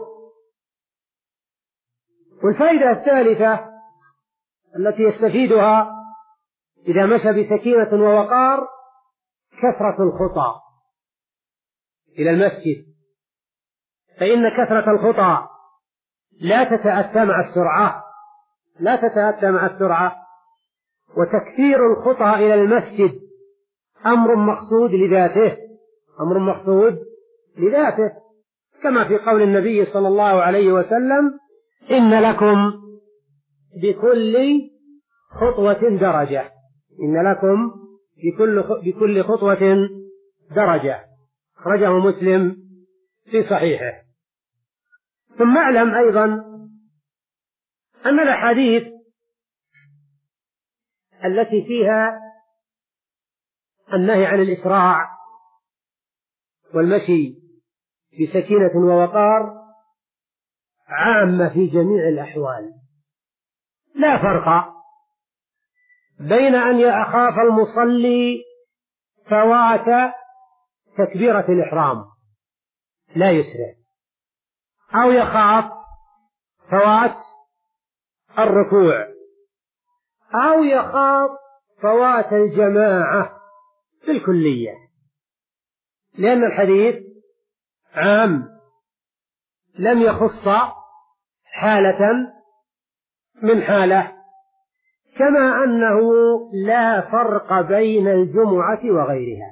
والفائدة الثالثة التي يستفيدها إذا مشى بسكينة ووقار كثرة الخطى إلى المسجد، فإن كثرة الخطى لا تتأتى مع السرعة لا تتأتى مع السرعة وتكثير الخطى إلى المسجد أمر مقصود لذاته أمر مقصود لذاته كما في قول النبي صلى الله عليه وسلم: إن لكم بكل خطوة درجة، إن لكم بكل بكل خطوة درجة، أخرجه مسلم في صحيحه. ثم اعلم أيضا أن الأحاديث التي فيها النهي عن الإسراع والمشي بسكينة ووقار عامة في جميع الأحوال، لا فرق بين أن يخاف المصلي فوات تكبيرة الإحرام لا يسرع، أو يخاف فوات الركوع، أو يخاف فوات الجماعة بالكلية، لأن الحديث عام لم يخص حالة من حالة، كما أنه لا فرق بين الجمعة وغيرها.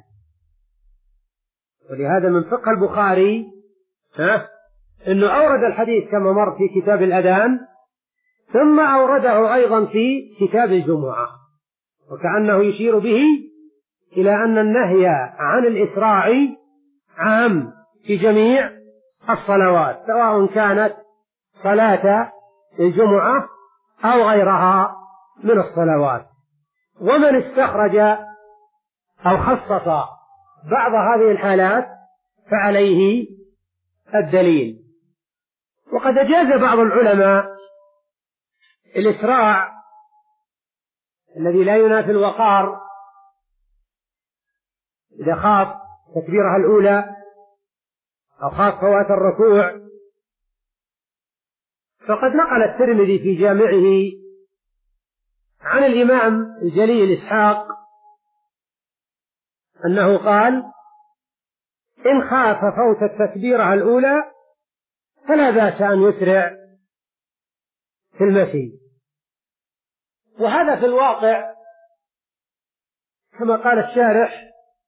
ولهذا من فقه البخاري ها أنه أورد الحديث كما مر في كتاب الأذان، ثم أورده أيضا في كتاب الجمعة، وكأنه يشير به إلى أن النهي عن الإسراع عام في جميع الصلوات، سواء كانت صلاة الجمعة أو غيرها من الصلوات. ومن استخرج أو خصص بعض هذه الحالات فعليه الدليل. وقد أجاز بعض العلماء الإسراع الذي لا ينافي الوقار إذا خاف تكبيرها الأولى أو خاف فوات الركوع. فقد نقل الترمذي في جامعه عن الإمام الجليل إسحاق أنه قال: إن خاف فوت التكبيرة الأولى فلا بأس أن يسرع في المشي. وهذا في الواقع كما قال الشارح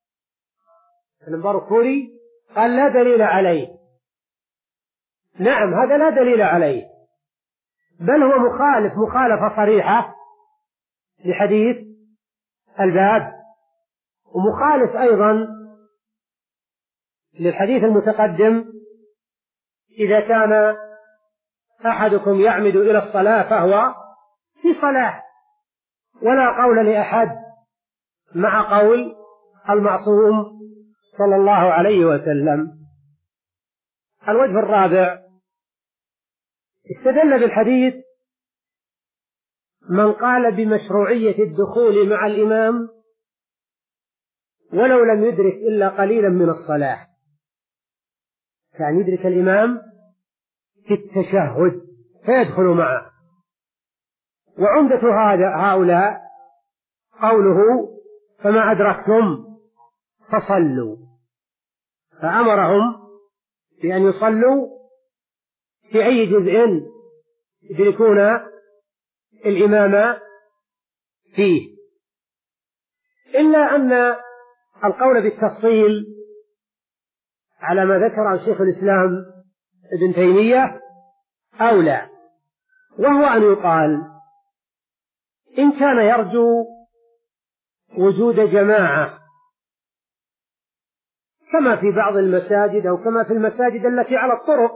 الباركوري قال: لا دليل عليه. نعم، هذا لا دليل عليه، بل هو مخالف مخالفة صريحة لحديث الباب، ومخالف أيضا للحديث المتقدم: إذا كان أحدكم يعمد إلى الصلاة فهو في صلاة. ولا قول لأحد مع قول المعصوم صلى الله عليه وسلم. الوجه الرابع: استدل بالحديث من قال بمشروعية الدخول مع الإمام ولو لم يدرك إلا قليلا من الصلاة، كان يدرك الإمام في التشهد فيدخل معه. وعمدة هذا هؤلاء قوله: فما أدركتم فصلوا، فأمرهم بأن يصلوا في أي جزء يدركون الإمام فيه، إلا أن القول بالتفصيل على ما ذكر شيخ الإسلام ابن تيمية أولى، وهو أن يقال: إن كان يرجو وجود جماعة كما في بعض المساجد أو كما في المساجد التي على الطرق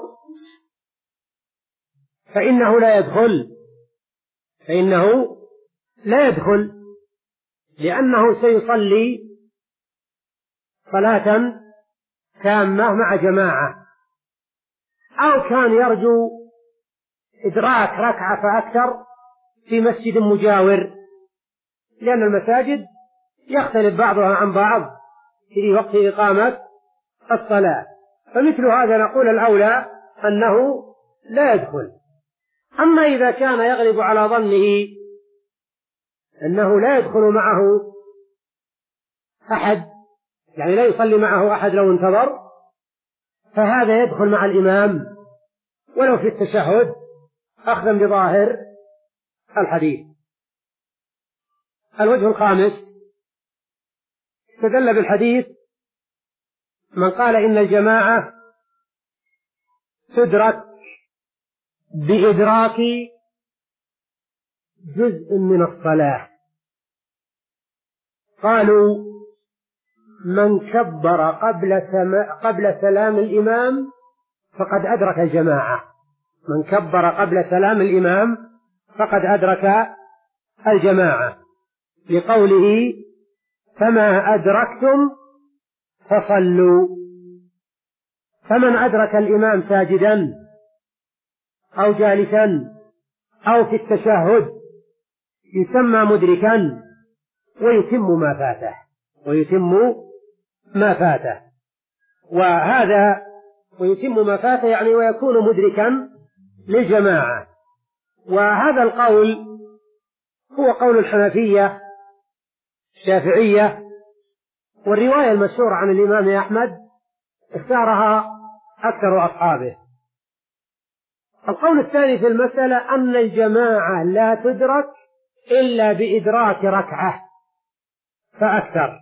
فإنه لا يدخل فإنه لا يدخل لأنه سيصلي صلاة تامة مع جماعة. أو كان يرجو إدراك ركعة فأكثر في مسجد مجاور، لأن المساجد يختلف بعضها عن بعض في وقت إقامة الصلاة، فمثل هذا نقول الأولى أنه لا يدخل. أما إذا كان يغلب على ظنه أنه لا يدخل معه أحد، يعني لا يصلي معه أحد لو انتظر، فهذا يدخل مع الإمام ولو في التشهد أخذا بظاهر الحديث. الوجه الخامس: استدل بالحديث من قال إن الجماعة تدرك بإدراك جزء من الصلاة. قالوا من كبر قبل, قبل سلام الإمام فقد أدرك الجماعة. من كبر قبل سلام الإمام فقد أدرك الجماعة، لقوله فما أدركتم فصلوا. فمن أدرك الإمام ساجدا أو جالسا أو في التشهد يسمى مدركا ويتم ما فاته ويتم ما فاته وهذا ويتم ما فاته يعني ويكون مدركا للجماعة. وهذا القول هو قول الحنفية الشافعية، والرواية المشهورة عن الإمام أحمد اختارها أكثر أصحابه. القول الثاني في المسألة أن الجماعة لا تدرك إلا بإدراك ركعة فأكثر،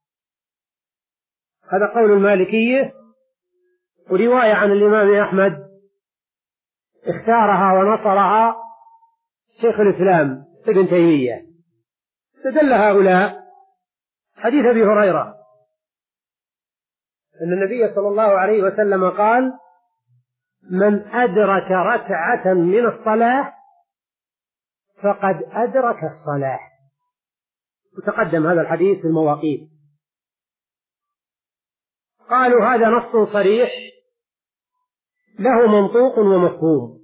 هذا قول المالكية. ورواية عن الإمام أحمد اختارها ونصرها شيخ الإسلام ابن تيمية. استدل هؤلاء حديث أبي هريرة أن النبي صلى الله عليه وسلم قال من أدرك ركعة من الصلاة فقد أدرك الصلاة. وتقدم هذا الحديث في المواقيت. قالوا هذا نص صريح له منطوق ومفهوم.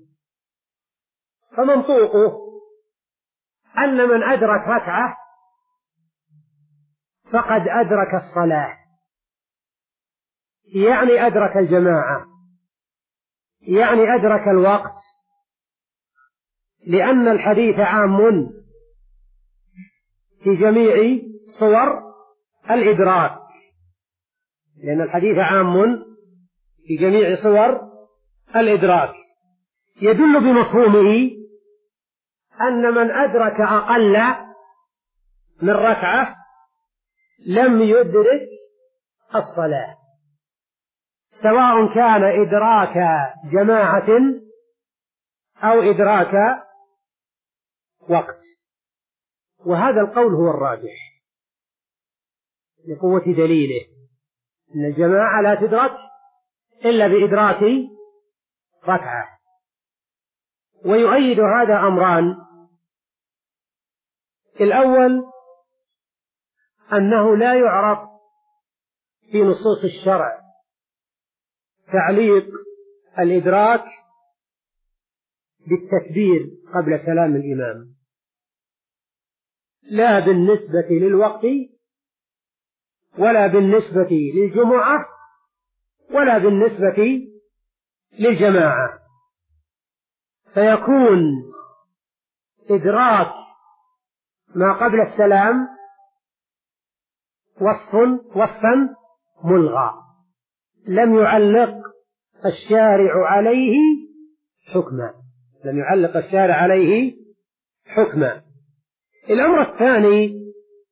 فمنطوقه أن من أدرك ركعة فقد أدرك الصلاة، يعني أدرك الجماعة، يعني أدرك الوقت، لأن الحديث عام في جميع صور الإدراك، لأن الحديث عام في جميع صور الإدراك. يدل بمفهومه أن من أدرك أقل من ركعة لم يدرك الصلاة، سواء كان إدراك جماعة أو إدراك وقت. وهذا القول هو الراجح لقوة دليله، أن الجماعة لا تدرك إلا بإدراك ركعة. ويؤيد هذا أمران: الأول أنه لا يعرف في نصوص الشرع تعليق الإدراك بالتكبير قبل سلام الإمام، لا بالنسبة للوقت ولا بالنسبة للجمعة ولا بالنسبة للجماعة، فيكون إدراك ما قبل السلام وصف وصفا ملغى لم يعلق الشارع عليه حكما لم يعلق الشارع عليه حكما. الأمر الثاني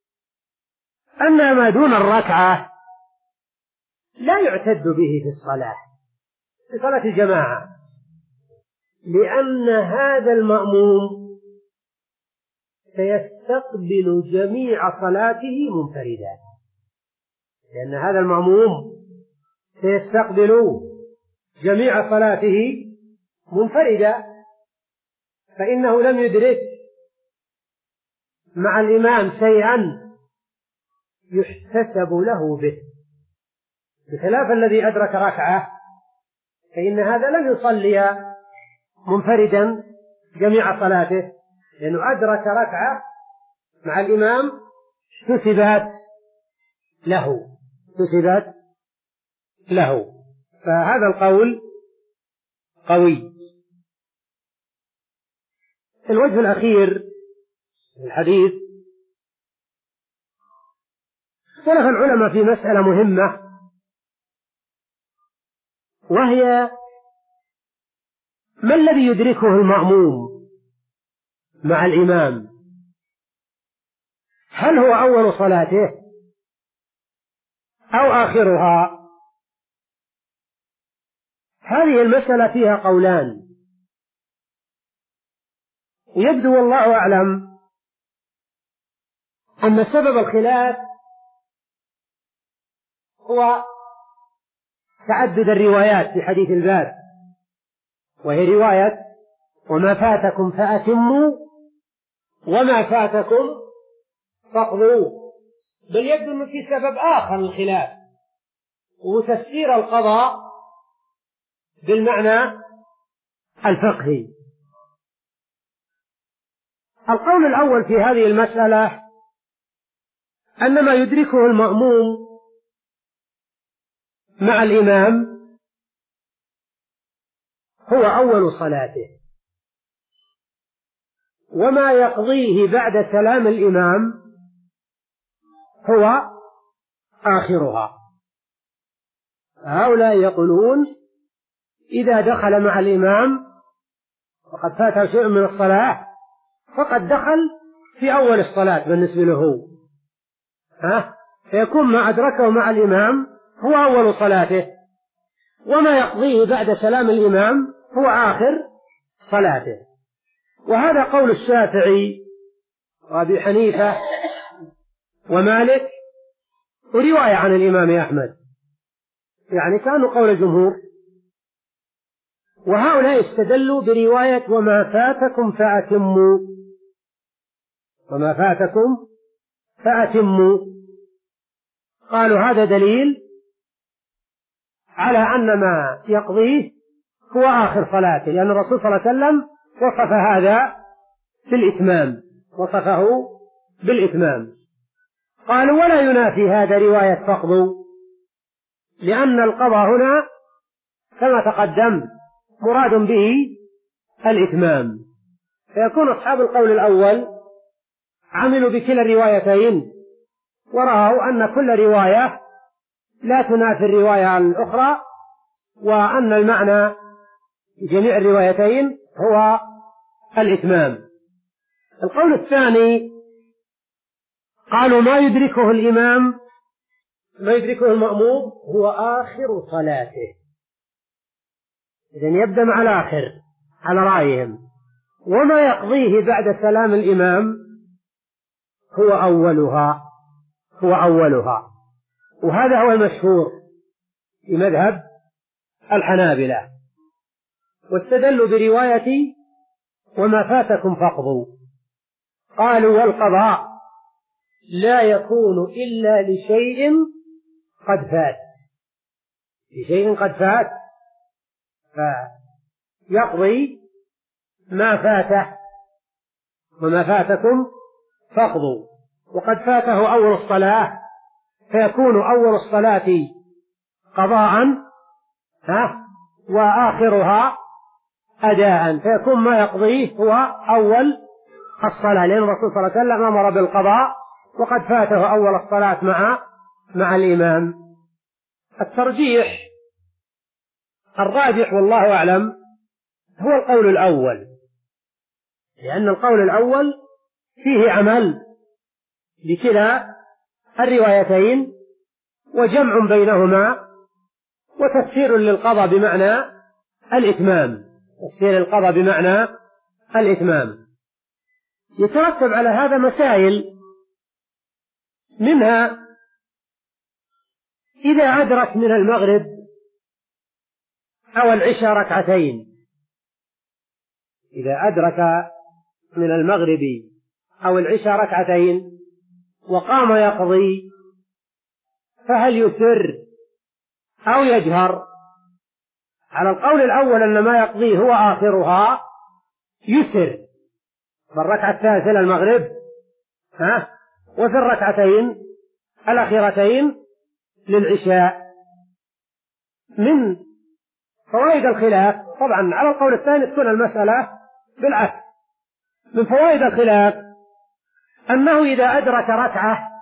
أن ما دون الركعة لا يعتد به في الصلاة في صلاة الجماعة، لأن هذا المأموم سيستقبل جميع صلاته منفردا، لأن هذا المأموم سيستقبل جميع صلاته منفردا، فإنه لم يدرك مع الإمام شيئا يحتسب له به، بخلاف الذي أدرك ركعة فإن هذا لم يصلي منفردا جميع صلاته، لأنه أدرك ركعة مع الإمام تسبت له تسبت له فهذا القول قوي. الوجه الأخير الحديث، اختلف العلماء في مسألة مهمة، وهي ما الذي يدركه المأموم مع الإمام؟ هل هو أول صلاته أو آخرها؟ هذه المسألة فيها قولان، يبدو والله أعلم أن سبب الخلاف هو تعدد الروايات في حديث الباب، وهي رواية وما فاتكم فأتموا وما فاتكم فاقضوا، بل يبدو أنه في سبب آخر للخلاف، وهو تفسير القضاء بالمعنى الفقهي. القول الأول في هذه المسألة أن ما يدركه المأموم مع الإمام هو أول صلاته، وما يقضيه بعد سلام الإمام هو آخرها. هؤلاء يقولون إذا دخل مع الإمام وقد فاته شيء من الصلاة فقد دخل في أول الصلاة بالنسبة له، ها فيكون ما أدركه مع الإمام هو أول صلاته، وما يقضيه بعد سلام الإمام هو آخر صلاته. وهذا قول الشافعي وأبي حنيفة ومالك ورواية عن الإمام أحمد، يعني كانوا قول الجمهور. وهؤلاء استدلوا برواية وما فاتكم فأتموا، وما فاتكم فأتموا، قالوا هذا دليل على أن ما يقضيه هو آخر صلاته، لأن الرسول صلى الله عليه وسلم وصف هذا بالإتمام، وصفه بالإتمام. قالوا ولا ينافي هذا رواية فقضوا، لأن القضاء هنا كما تقدم مراد به الإتمام، فيكون أصحاب القول الأول عملوا بكلا الروايتين ورأوا أن كل رواية لا تنافي الرواية الأخرى، وأن المعنى جميع الروايتين هو الإتمام. القول الثاني قالوا ما يدركه الإمام ما يدركه المأموم هو آخر صلاته، إذن يبدأ مع الآخر على رأيهم، وما يقضيه بعد سلام الإمام هو أولها هو أولها وهذا هو المشهور في مذهب الحنابلة. واستدلوا برواية وما فاتكم فاقضوا، قالوا والقضاء لا يكون إلا لشيء قد فات، لشيء قد فات فيقضي ما فاته، وما فاتكم فاقضوا، وقد فاته أول الصلاة فيكون أول الصلاة قضاء ها وآخرها أداء، فيكون ما يقضيه هو أول الصلاة، لأن الرسول صلى الله عليه وسلم أمر بالقضاء وقد فاته أول الصلاة مع مع الإمام. الترجيح الراجح والله أعلم هو القول الأول، لأن القول الأول فيه عمل بكلا الروايتين وجمع بينهما وتفسير للقضاء بمعنى الإتمام، تفسير القضاء بمعنى الإتمام. يترتب على هذا مسائل، منها إذا أدرك من المغرب أو العشاء ركعتين، إذا أدرك من المغرب أو العشاء ركعتين وقام يقضي فهل يسر أو يجهر؟ على القول الأول أن ما يقضيه هو آخرها يسر بالركعة الثالثة للمغرب ها وفي الركعتين الأخيرتين للعشاء. من فوائد الخلاف طبعا على القول الثاني تكون المسألة بالعكس، من فوائد الخلاف أنه إذا أدرك ركعة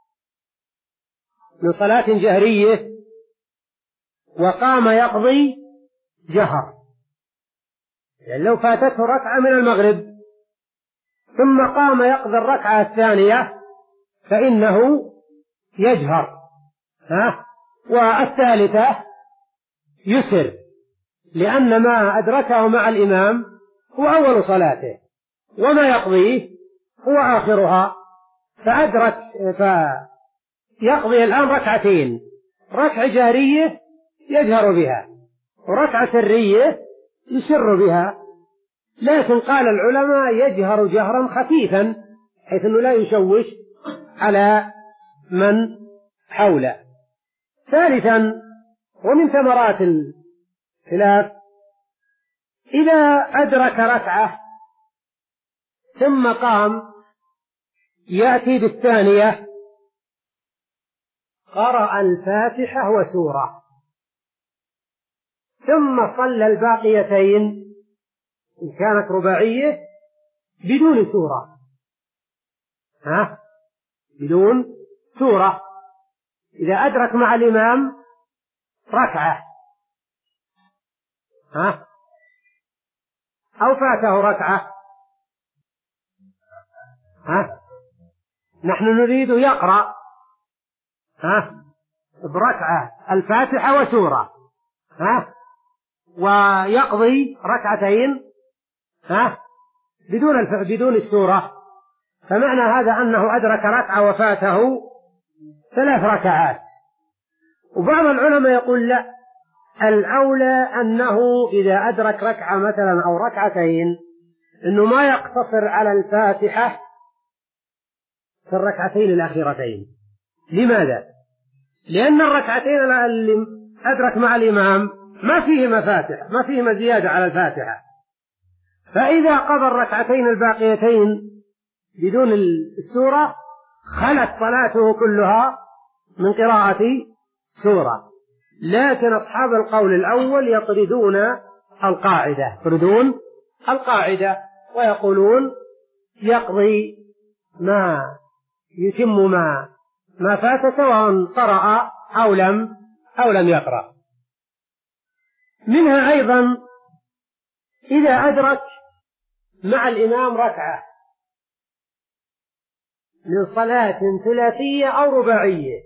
من صلاة جهرية وقام يقضي جهر، يعني لو فاتته ركعة من المغرب ثم قام يقضي الركعة الثانية فإنه يجهر ها والثالثة يسر لأن ما أدركه مع الإمام هو أول صلاته، وما يقضيه هو آخرها، فأدرك فيقضي الآن ركعتين، ركعة جهرية يجهر بها وركعة سرية يسر بها، لكن قال العلماء يجهر جهرا خفيفا حيث أنه لا يشوش على من حوله. ثالثا ومن ثمرات الخلاف إذا أدرك ركعة ثم قام يأتي بالثانية قرأ الفاتحة وسورة ثم صلى الباقيتين إن كانت رباعية بدون سورة، ها بدون سورة. إذا أدرك مع الإمام ركعة ها أو فاته ركعة، ها نحن نريد يقرأ ها بركعة الفاتحة وسورة، ها ويقضي ركعتين ها بدون الف... بدون السورة، فمعنى هذا أنه أدرك ركعة وفاته ثلاث ركعات. وبعض العلماء يقول لا، الأولى أنه إذا أدرك ركعة مثلا أو ركعتين أنه ما يقتصر على الفاتحة في الركعتين الأخيرتين. لماذا؟ لأن الركعتين اللي أدرك مع الإمام ما فيهما فاتحة، ما فيهما زيادة على الفاتحة، فإذا قضى الركعتين الباقيتين بدون السورة خلت صلاته كلها من قراءة سورة. لكن أصحاب القول الأول يطردون القاعدة يطردون القاعدة ويقولون يقضي ما يتم ما ما فات سواء قرأ أو لم أو لم يقرأ. منها أيضا إذا أدرك مع الإمام ركعة من صلاة ثلاثية أو رباعية،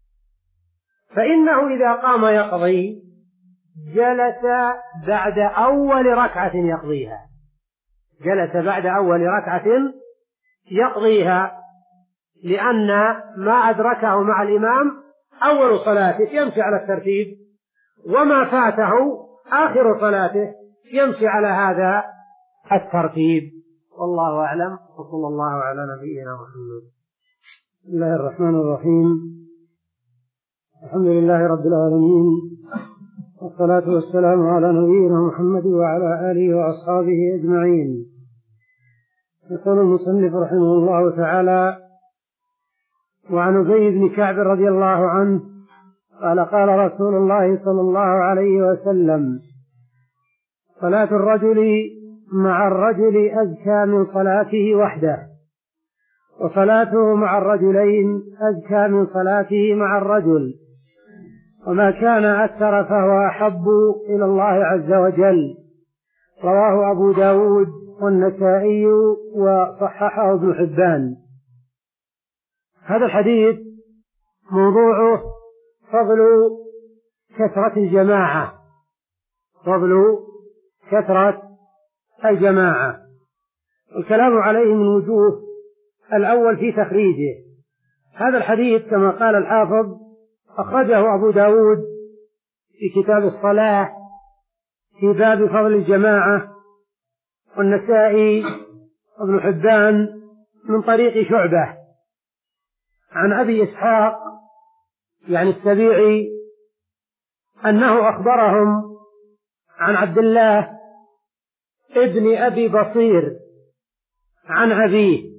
فإنه إذا قام يقضي جلس بعد أول ركعة يقضيها جلس بعد أول ركعة يقضيها لأن ما أدركه مع الإمام أول صلاته يمشي على الترتيب، وما فاته آخر صلاته يمشي على هذا الترتيب. والله أعلم، وصلى الله على نبينا محمد. بسم الله الرحمن الرحيم، الحمد لله رب العالمين، والصلاة والسلام على نبينا محمد وعلى آله وأصحابه أجمعين. يقول المصنف رحمه الله تعالى: وعن أبي بن كعب رضي الله عنه قال: قال رسول الله صلى الله عليه وسلم: صلاة الرجل مع الرجل أزكى من صلاته وحده، وصلاته مع الرجلين أزكى من صلاته مع الرجل، وما كان أكثر فهو أحب إلى الله عز وجل. رواه أبو داود والنسائي وصححه ابن حبان. هذا الحديث موضوعه فضل كثرة الجماعة فضل كثرة الجماعة. الكلام عليه من وجوه: الأول في تخريجه. هذا الحديث كما قال الحافظ أخرجه أبو داود في كتاب الصلاة في باب فضل الجماعة، والنسائي وابن حبان من طريق شعبة عن أبي إسحاق يعني السبيعي أنه أخبرهم عن عبد الله ابن أبي بصير عن أبيه.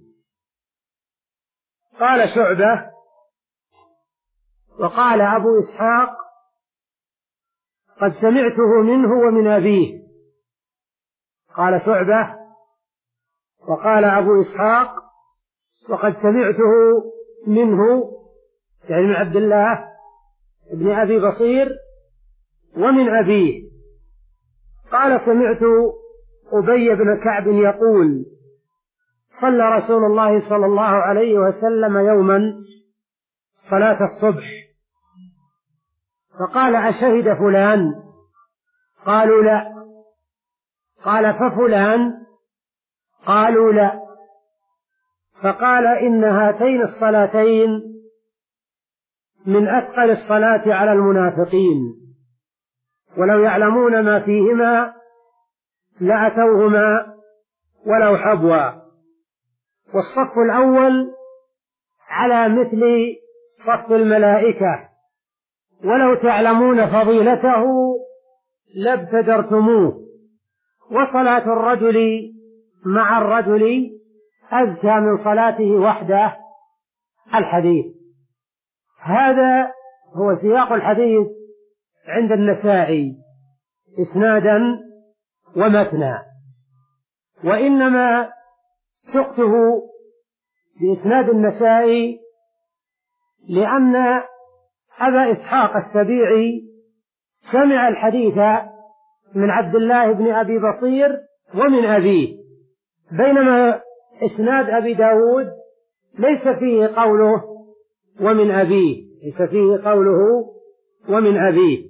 قال شعبة: وقال أبو إسحاق: قد سمعته منه ومن أبيه. قال شعبة: وقال أبو إسحاق: وقد سمعته منه يعني من عبد الله ابن أبي بصير ومن أبيه. قال: سمعت أبي بن كعب يقول: صلى رسول الله صلى الله عليه وسلم يوما صلاة الصبح، فقال: أشهد فلان؟ قالوا لا. قال ففلان؟ قالوا لا. فقال إن هاتين الصلاتين من أثقل الصلاة على المنافقين، ولو يعلمون ما فيهما لأتوهما ولو حبوا. والصف الأول على مثل صف الملائكة، ولو تعلمون فضيلته لابتدرتموه. وصلاة الرجل مع الرجل أزكى من صلاته وحده. الحديث هذا هو سياق الحديث عند النسائي إسنادا ومتنا، وإنما سقته بإسناد النسائي لأن أبا إسحاق السبيعي سمع الحديث من عبد الله بن أبي بصير ومن أبيه، بينما إسناد أبي داود ليس فيه قوله ومن أبيه، ليس فيه قوله ومن أبيه.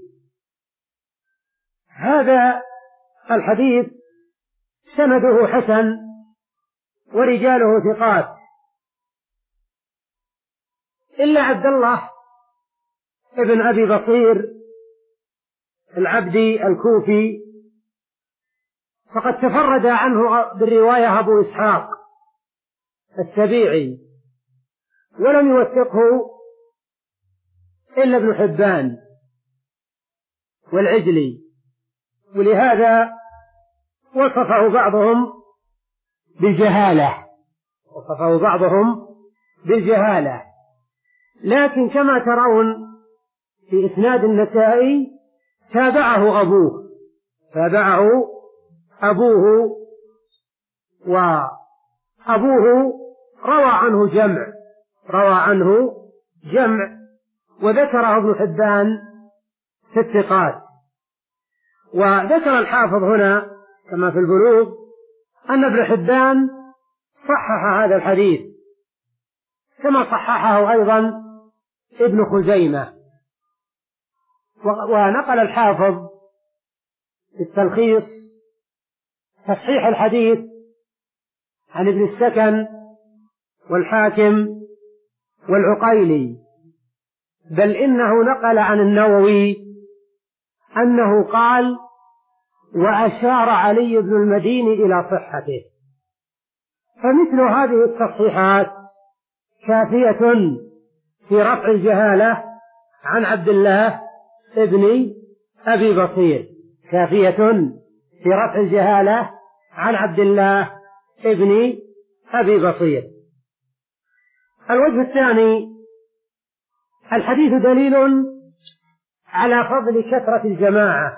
هذا الحديث سنده حسن ورجاله ثقات، إلا عبد الله ابن أبي بصير العبدي الكوفي فقد تفرد عنه بالرواية أبو إسحاق السبيعي، ولم يوثقه إلا ابن حبان والعجلي، ولهذا وصفه بعضهم بالجهالة وصفه بعضهم بالجهالة. لكن كما ترون في إسناد النسائي تابعه أبوه تابعه أبوه وأبوه روى عنه جمع روى عنه جمع وذكره ابن حبان في الثقات. وذكر الحافظ هنا كما في البلوغ أن ابن حبان صحح هذا الحديث كما صححه أيضا ابن خزيمة. ونقل الحافظ في التلخيص تصحيح الحديث عن ابن السكن والحاكم والعقيلي، بل إنه نقل عن النووي أنه قال وأشار علي بن المديني إلى صحته. فمثل هذه التصحيحات كافية في رفع الجهالة عن عبد الله ابن أبي بصير كافية في رفع الجهالة عن عبد الله ابن أبي بصير. الوجه الثاني: الحديث دليل على فضل كثرة الجماعة،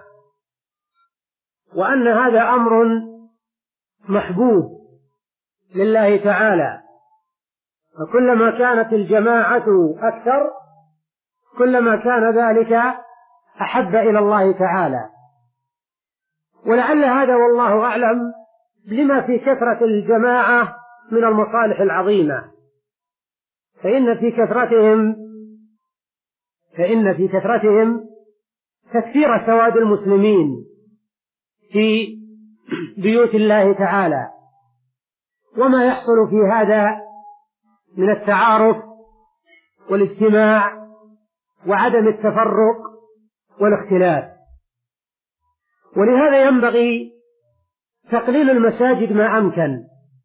وأن هذا أمر محبوب لله تعالى، فكلما كانت الجماعة أكثر كلما كان ذلك أحب إلى الله تعالى. ولعل هذا والله أعلم لما في كثرة الجماعة من المصالح العظيمة، فإن في كثرتهم فإن في كثرتهم تكثير سواد المسلمين في بيوت الله تعالى، وما يحصل في هذا من التعارف والاجتماع وعدم التفرق والاختلاف. ولهذا ينبغي تقليل المساجد ما أمكن،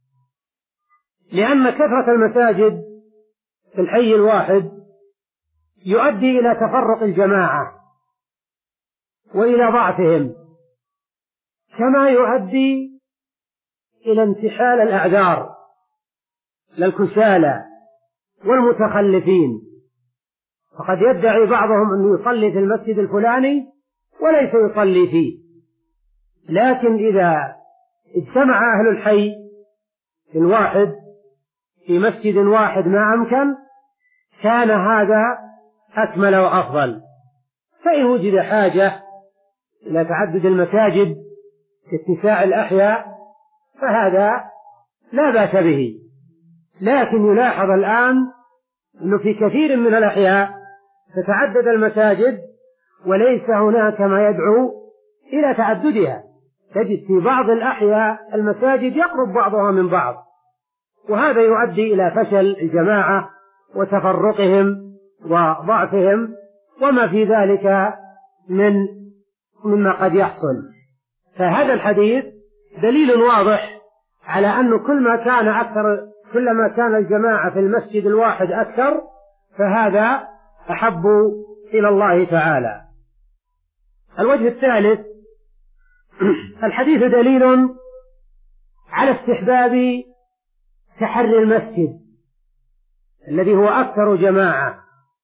لأن كثرة المساجد في الحي الواحد يؤدي إلى تفرق الجماعة وإلى ضعفهم، كما يؤدي إلى انتحال الأعذار للكسالى والمتخلفين. فقد يدعي بعضهم أنه يصلي في المسجد الفلاني وليس يصلي فيه، لكن إذا اجتمع أهل الحي الواحد في مسجد واحد ما أمكن كان هذا أكمل وأفضل. فإن وجد حاجة إلى تعدد المساجد في اتساع الأحياء فهذا لا بأس به، لكن يلاحظ الآن أنه في كثير من الأحياء تتعدد المساجد وليس هناك ما يدعو إلى تعددها. تجد في بعض الأحياء المساجد يقرب بعضها من بعض، وهذا يؤدي إلى فشل الجماعة وتفرقهم وضعفهم وما في ذلك من مما قد يحصل. فهذا الحديث دليل واضح على أنه كل ما كان أكثر كلما كان الجماعة في المسجد الواحد أكثر فهذا أحب إلى الله تعالى. الوجه الثالث: الحديث دليل على استحباب تحري المسجد الذي هو أكثر جماعة،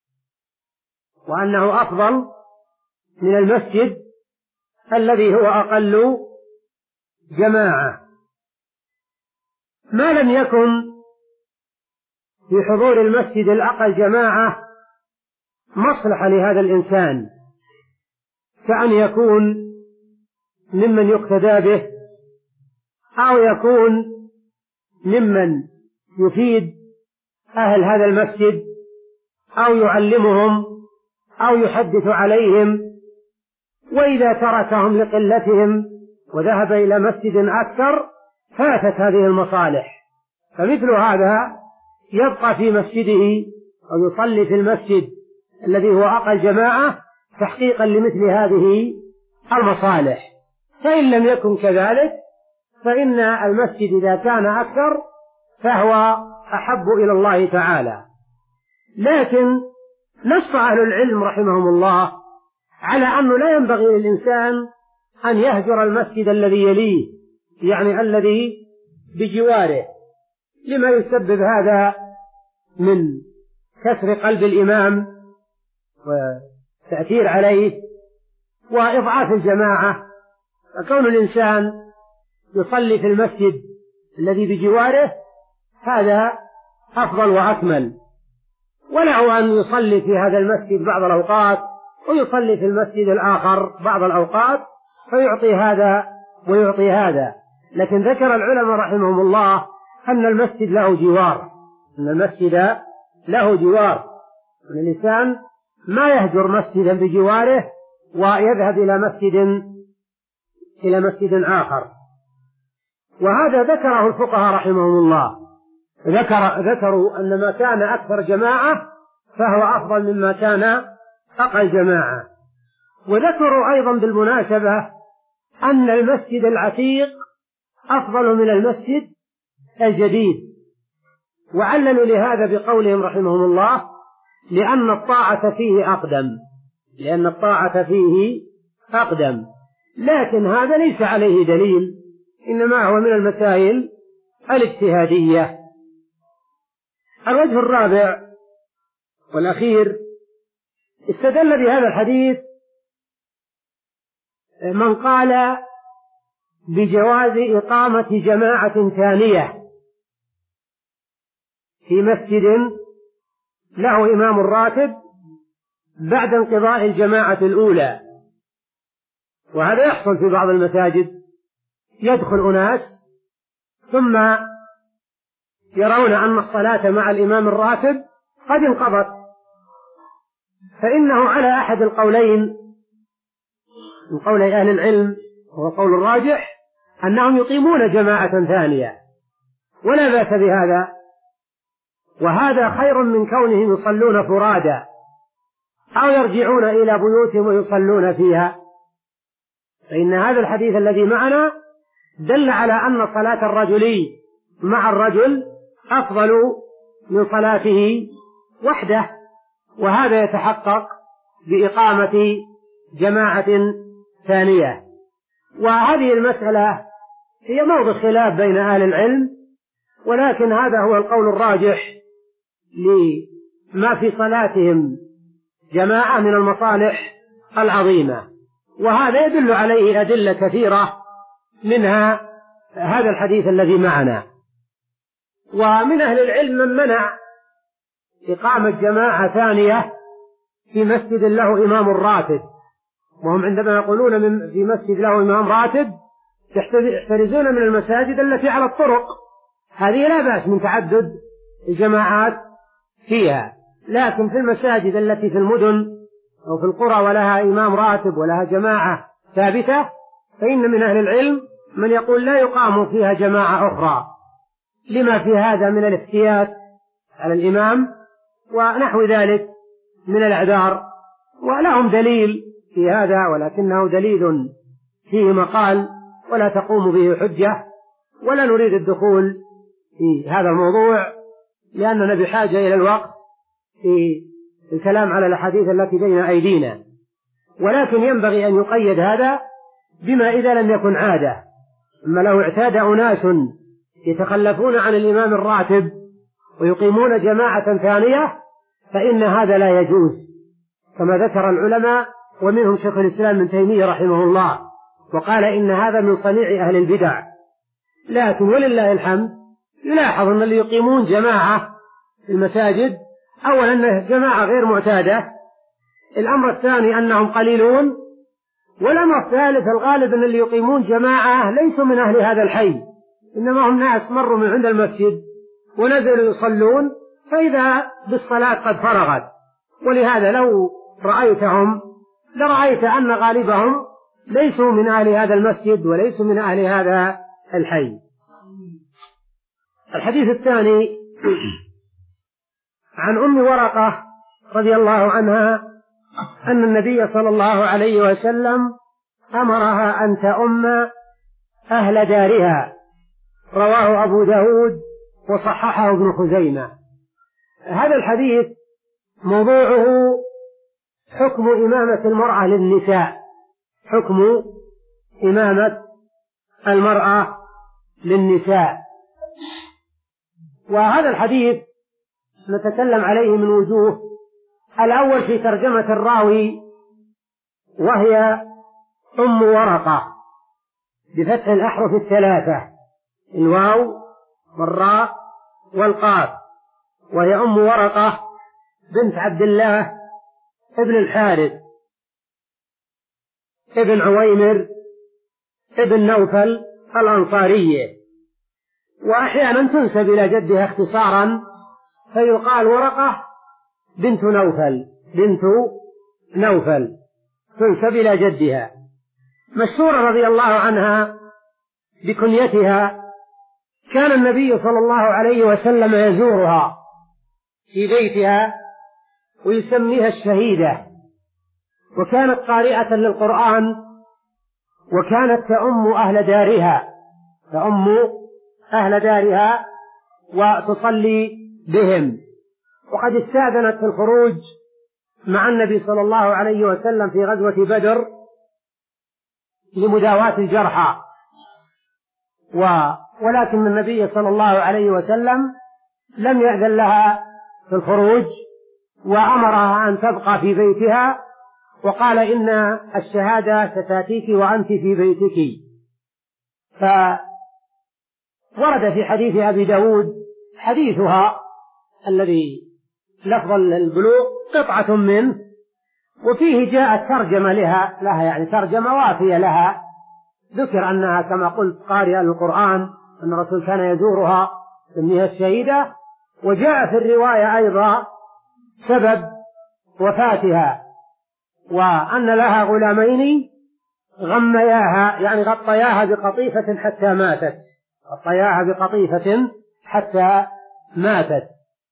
وأنه أفضل من المسجد الذي هو أقل جماعة، ما لم يكن في حضور المسجد الأقل جماعة مصلحة لهذا الإنسان، كأن يكون ممن يقتدى به، أو يكون ممن يفيد أهل هذا المسجد، أو يعلمهم، أو يحدث عليهم، وإذا تركهم لقلتهم وذهب إلى مسجد أكثر فاتت هذه المصالح. فمثل هذا يبقى في مسجده أو يصلي في المسجد الذي هو أقل جماعة تحقيقا لمثل هذه المصالح. فإن لم يكن كذلك فإن المسجد إذا كان أكثر فهو أحب إلى الله تعالى. لكن نص أهل العلم رحمهم الله على أنه لا ينبغي للإنسان أن يهجر المسجد الذي يليه، يعني الذي بجواره، لما يسبب هذا من كسر قلب الإمام وتأثير عليه وإضعاف الجماعة. فكون الإنسان يصلي في المسجد الذي بجواره هذا أفضل وأكمل، وله أن يصلي في هذا المسجد بعض الأوقات ويصلي في المسجد الآخر بعض الأوقات، فيعطي هذا ويعطي هذا. لكن ذكر العلماء رحمهم الله أن المسجد له جوار، أن المسجد له جوار، أن الإنسان ما يهجر مسجدا بجواره ويذهب إلى مسجد إلى مسجد آخر. وهذا ذكره الفقهاء رحمهم الله، ذكر ذكروا أن ما كان أكثر جماعة فهو أفضل مما كان أقل جماعة. وذكروا أيضا بالمناسبة أن المسجد العتيق أفضل من المسجد الجديد، وعللوا لهذا بقولهم رحمهم الله لأن الطاعة فيه أقدم، لأن الطاعة فيه أقدم. لكن هذا ليس عليه دليل، إنما هو من المسائل الاجتهادية. الوجه الرابع والأخير: استدل بهذا الحديث من قال بجواز إقامة جماعة ثانية في مسجد له إمام راتب بعد انقضاء الجماعة الأولى. وهذا يحصل في بعض المساجد، يدخل أناس ثم يرون أن الصلاة مع الإمام الراتب قد انقضت، فإنه على أحد القولين من قولي أهل العلم، وهو قول الراجح، أنهم يقيمون جماعة ثانية ولا بأس بهذا، وهذا خير من كونهم يصلون فرادى أو يرجعون إلى بيوتهم ويصلون فيها. فإن هذا الحديث الذي معنا دل على أن صلاة الرجل مع الرجل أفضل من صلاته وحده، وهذا يتحقق بإقامة جماعة ثانية. وهذه المسألة هي موضع خلاف بين أهل العلم، ولكن هذا هو القول الراجح لما في صلاتهم جماعة من المصالح العظيمة، وهذا يدل عليه أدلة كثيرة، منها هذا الحديث الذي معنا. ومن أهل العلم من منع إقامة جماعة ثانية في مسجد له إمام راتب، وهم عندما يقولون من في مسجد له إمام راتب يحترزون من المساجد التي على الطرق، هذه لا بأس من تعدد الجماعات فيها، لكن في المساجد التي في المدن أو في القرى ولها إمام راتب ولها جماعة ثابتة فإن من أهل العلم من يقول لا يقام فيها جماعة أخرى لما في هذا من الافتيات على الإمام ونحو ذلك من الأعذار، ولهم دليل في هذا ولكنه دليل فيه مقال ولا تقوم به حجة، ولا نريد الدخول في هذا الموضوع لأننا بحاجة إلى الوقت في الكلام على الأحاديث التي بين أيدينا. ولكن ينبغي أن يقيد هذا بما إذا لم يكن عادة. أما لو اعتاد أناس يتخلفون عن الإمام الراتب ويقيمون جماعة ثانية فإن هذا لا يجوز كما ذكر العلماء، ومنهم شيخ الإسلام ابن تيمية رحمه الله، وقال إن هذا من صنيع أهل البدع. لكن ولله الحمد يلاحظ أن اللي يقيمون جماعة في المساجد أولا أنها جماعة غير معتادة، الأمر الثاني أنهم قليلون، والأمر الثالث الغالب أن اللي يقيمون جماعة ليسوا من أهل هذا الحي، إنما هم ناس مروا من عند المسجد ونزلوا يصلون فإذا بالصلاة قد فرغت. ولهذا لو رأيتهم لرأيت أن غالبهم ليسوا من أهل هذا المسجد وليسوا من أهل هذا الحي. الحديث الثاني عن أم ورقة رضي الله عنها أن النبي صلى الله عليه وسلم أمرها أن تؤم أهل دارها، رواه أبو داود وصححه ابن خزيمة. هذا الحديث موضوعه حكم إمامة المرأة للنساء، حكم إمامة المرأة للنساء. وهذا الحديث نتكلم عليه من وجوه. الأول في ترجمة الراوي وهي أم ورقة بفتح الأحرف الثلاثة الواو والراء والقاف، وهي أم ورقة بنت عبد الله ابن الحارث ابن عويمر ابن نوفل الأنصارية، وأحيانا تنسب إلى جدها اختصارا فيقال ورقة بنت نوفل بنت نوفل تنسب إلى جدها. مشهورة رضي الله عنها بكنيتها. كان النبي صلى الله عليه وسلم يزورها في بيتها ويسميها الشهيدة، وكانت قارئة للقرآن، وكانت تؤم أهل دارها تؤم أهل دارها وتصلي بهم. وقد استأذنت في الخروج مع النبي صلى الله عليه وسلم في غزوة بدر لمداواة الجرحى، و ولكن النبي صلى الله عليه وسلم لم يأذن لها في الخروج وأمرها أن تبقى في بيتها، وقال إن الشهادة ستأتيك وأنت في بيتك. فورد في حديث أبي داود حديثها الذي لفظ البلوغ قطعة منه، وفيه جاءت ترجمة لها لها يعني ترجمة وافية لها، ذكر أنها كما قلت قارئة للقرآن، أن الرسول كان يزورها سميها الشهيدة، وجاء في الرواية أيضا سبب وفاتها، وأن لها غلامين غمياها يعني غطياها بقطيفة حتى ماتت غطياها بقطيفة حتى ماتت.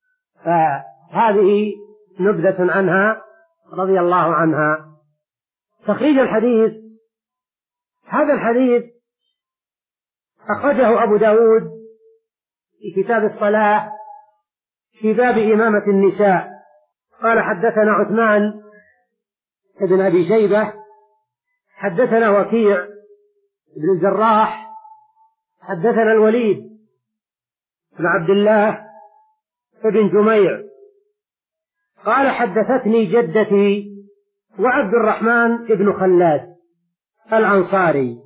فهذه نبذة عنها رضي الله عنها. تخريج الحديث. هذا الحديث أخرجه أبو داود في كتاب الصلاة في باب إمامة النساء. قال حدثنا عثمان بن أبي شيبة حدثنا وكيع بن الجراح حدثنا الوليد بن عبد الله بن جميع قال حدثتني جدتي وعبد الرحمن بن خلاد الأنصاري.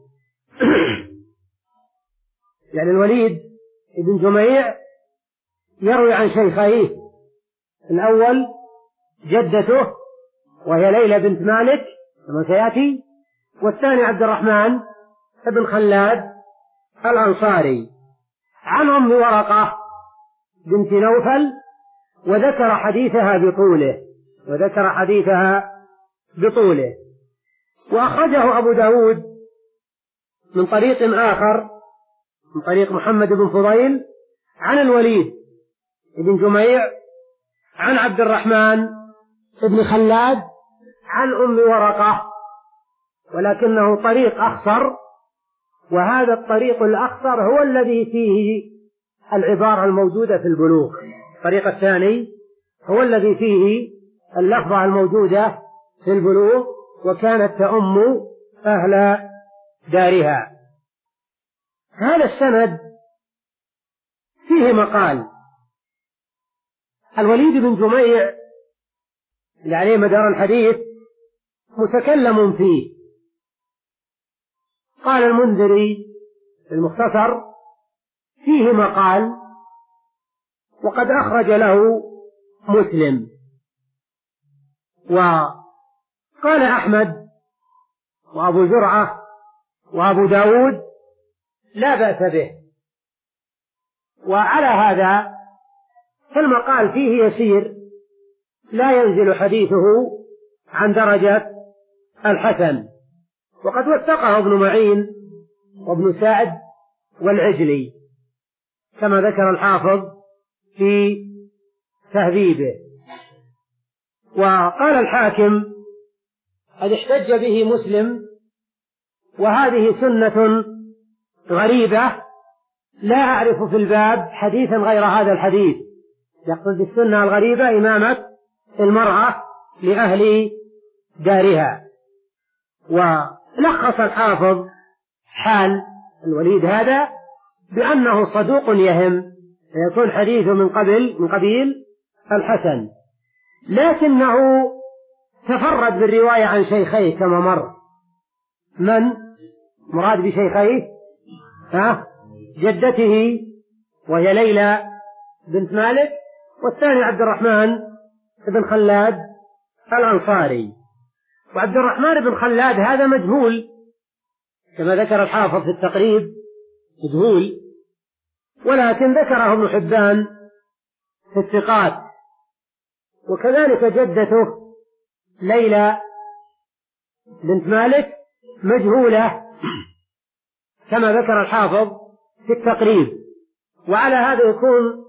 يعني الوليد بن جميع يروي عن شيخيه، الأول جدته وهي ليلى بنت مالك كما سيأتي، والثاني عبد الرحمن بن خلاد الأنصاري عن أم ورقة بنت نوفل، وذكر حديثها بطوله وذكر حديثها بطوله وأخرجه أبو داود من طريق آخر من طريق محمد بن فضيل عن الوليد بن جميع عن عبد الرحمن بن خلاد عن أم ورقة، ولكنه طريق أخصر، وهذا الطريق الأخصر هو الذي فيه العبارة الموجودة في البلوغ. الطريق الثاني هو الذي فيه اللفظة الموجودة في البلوغ: وكانت تأم أهل دارها. هذا السند فيه مقال. الوليد بن جميع اللي عليه مدار الحديث متكلم فيه. قال المنذري المختصر: فيه مقال، وقد أخرج له مسلم. وقال أحمد وأبو زرعة وأبو داود: لا بأس به. وعلى هذا فالمقال فيه يسير، لا ينزل حديثه عن درجة الحسن، وقد وثقه ابن معين وابن سعد والعجلي كما ذكر الحافظ في تهذيبه. وقال الحاكم: قد احتج به مسلم، وهذه سنة غريبة، لا أعرف في الباب حديثا غير هذا الحديث. يقصد السنة الغريبة إمامة المرأة لأهل دارها. ولخص الحافظ حال الوليد هذا بأنه صدوق يهم، فيكون حديثه من قبل من قبيل الحسن، لكنه تفرد بالرواية عن شيخيه كما مر. من مراد بشيخيه؟ ها؟ جدته وهي ليلى بنت مالك، والثاني عبد الرحمن بن خلاد الأنصاري. وعبد الرحمن بن خلاد هذا مجهول كما ذكر الحافظ في التقريب، مجهول، ولكن ذكره ابن حبان في الثقات. وكذلك جدته ليلى بنت مالك مجهولة كما ذكر الحافظ في التقريب. وعلى هذا يكون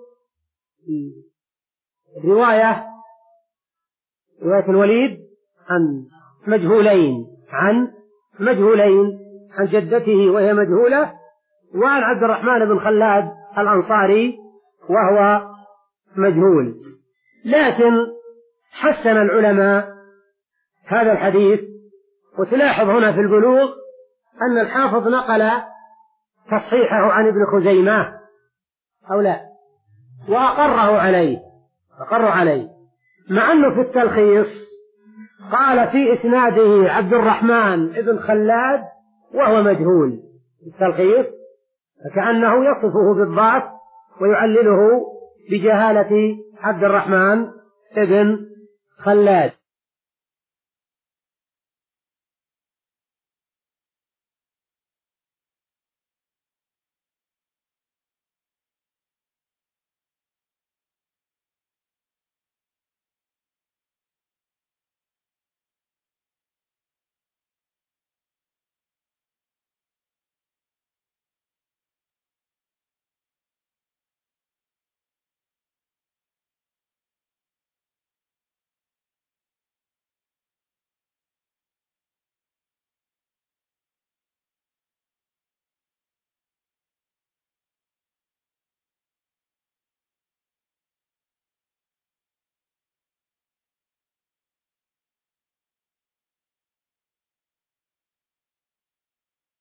رواية رواية الوليد عن مجهولين عن مجهولين عن جدته وهي مجهولة، وعن عبد الرحمن بن خلاد الأنصاري وهو مجهول. لكن حسن العلماء هذا الحديث. وتلاحظ هنا في البلوغ أن الحافظ نقل تصحيحه عن ابن خزيمة أو لا، وأقره عليه أقر عليه مع أنه في التلخيص قال في إسناده عبد الرحمن بن خلاد وهو مجهول. التلخيص فكأنه يصفه بالضعف ويعلله بجهالة عبد الرحمن بن خلاد.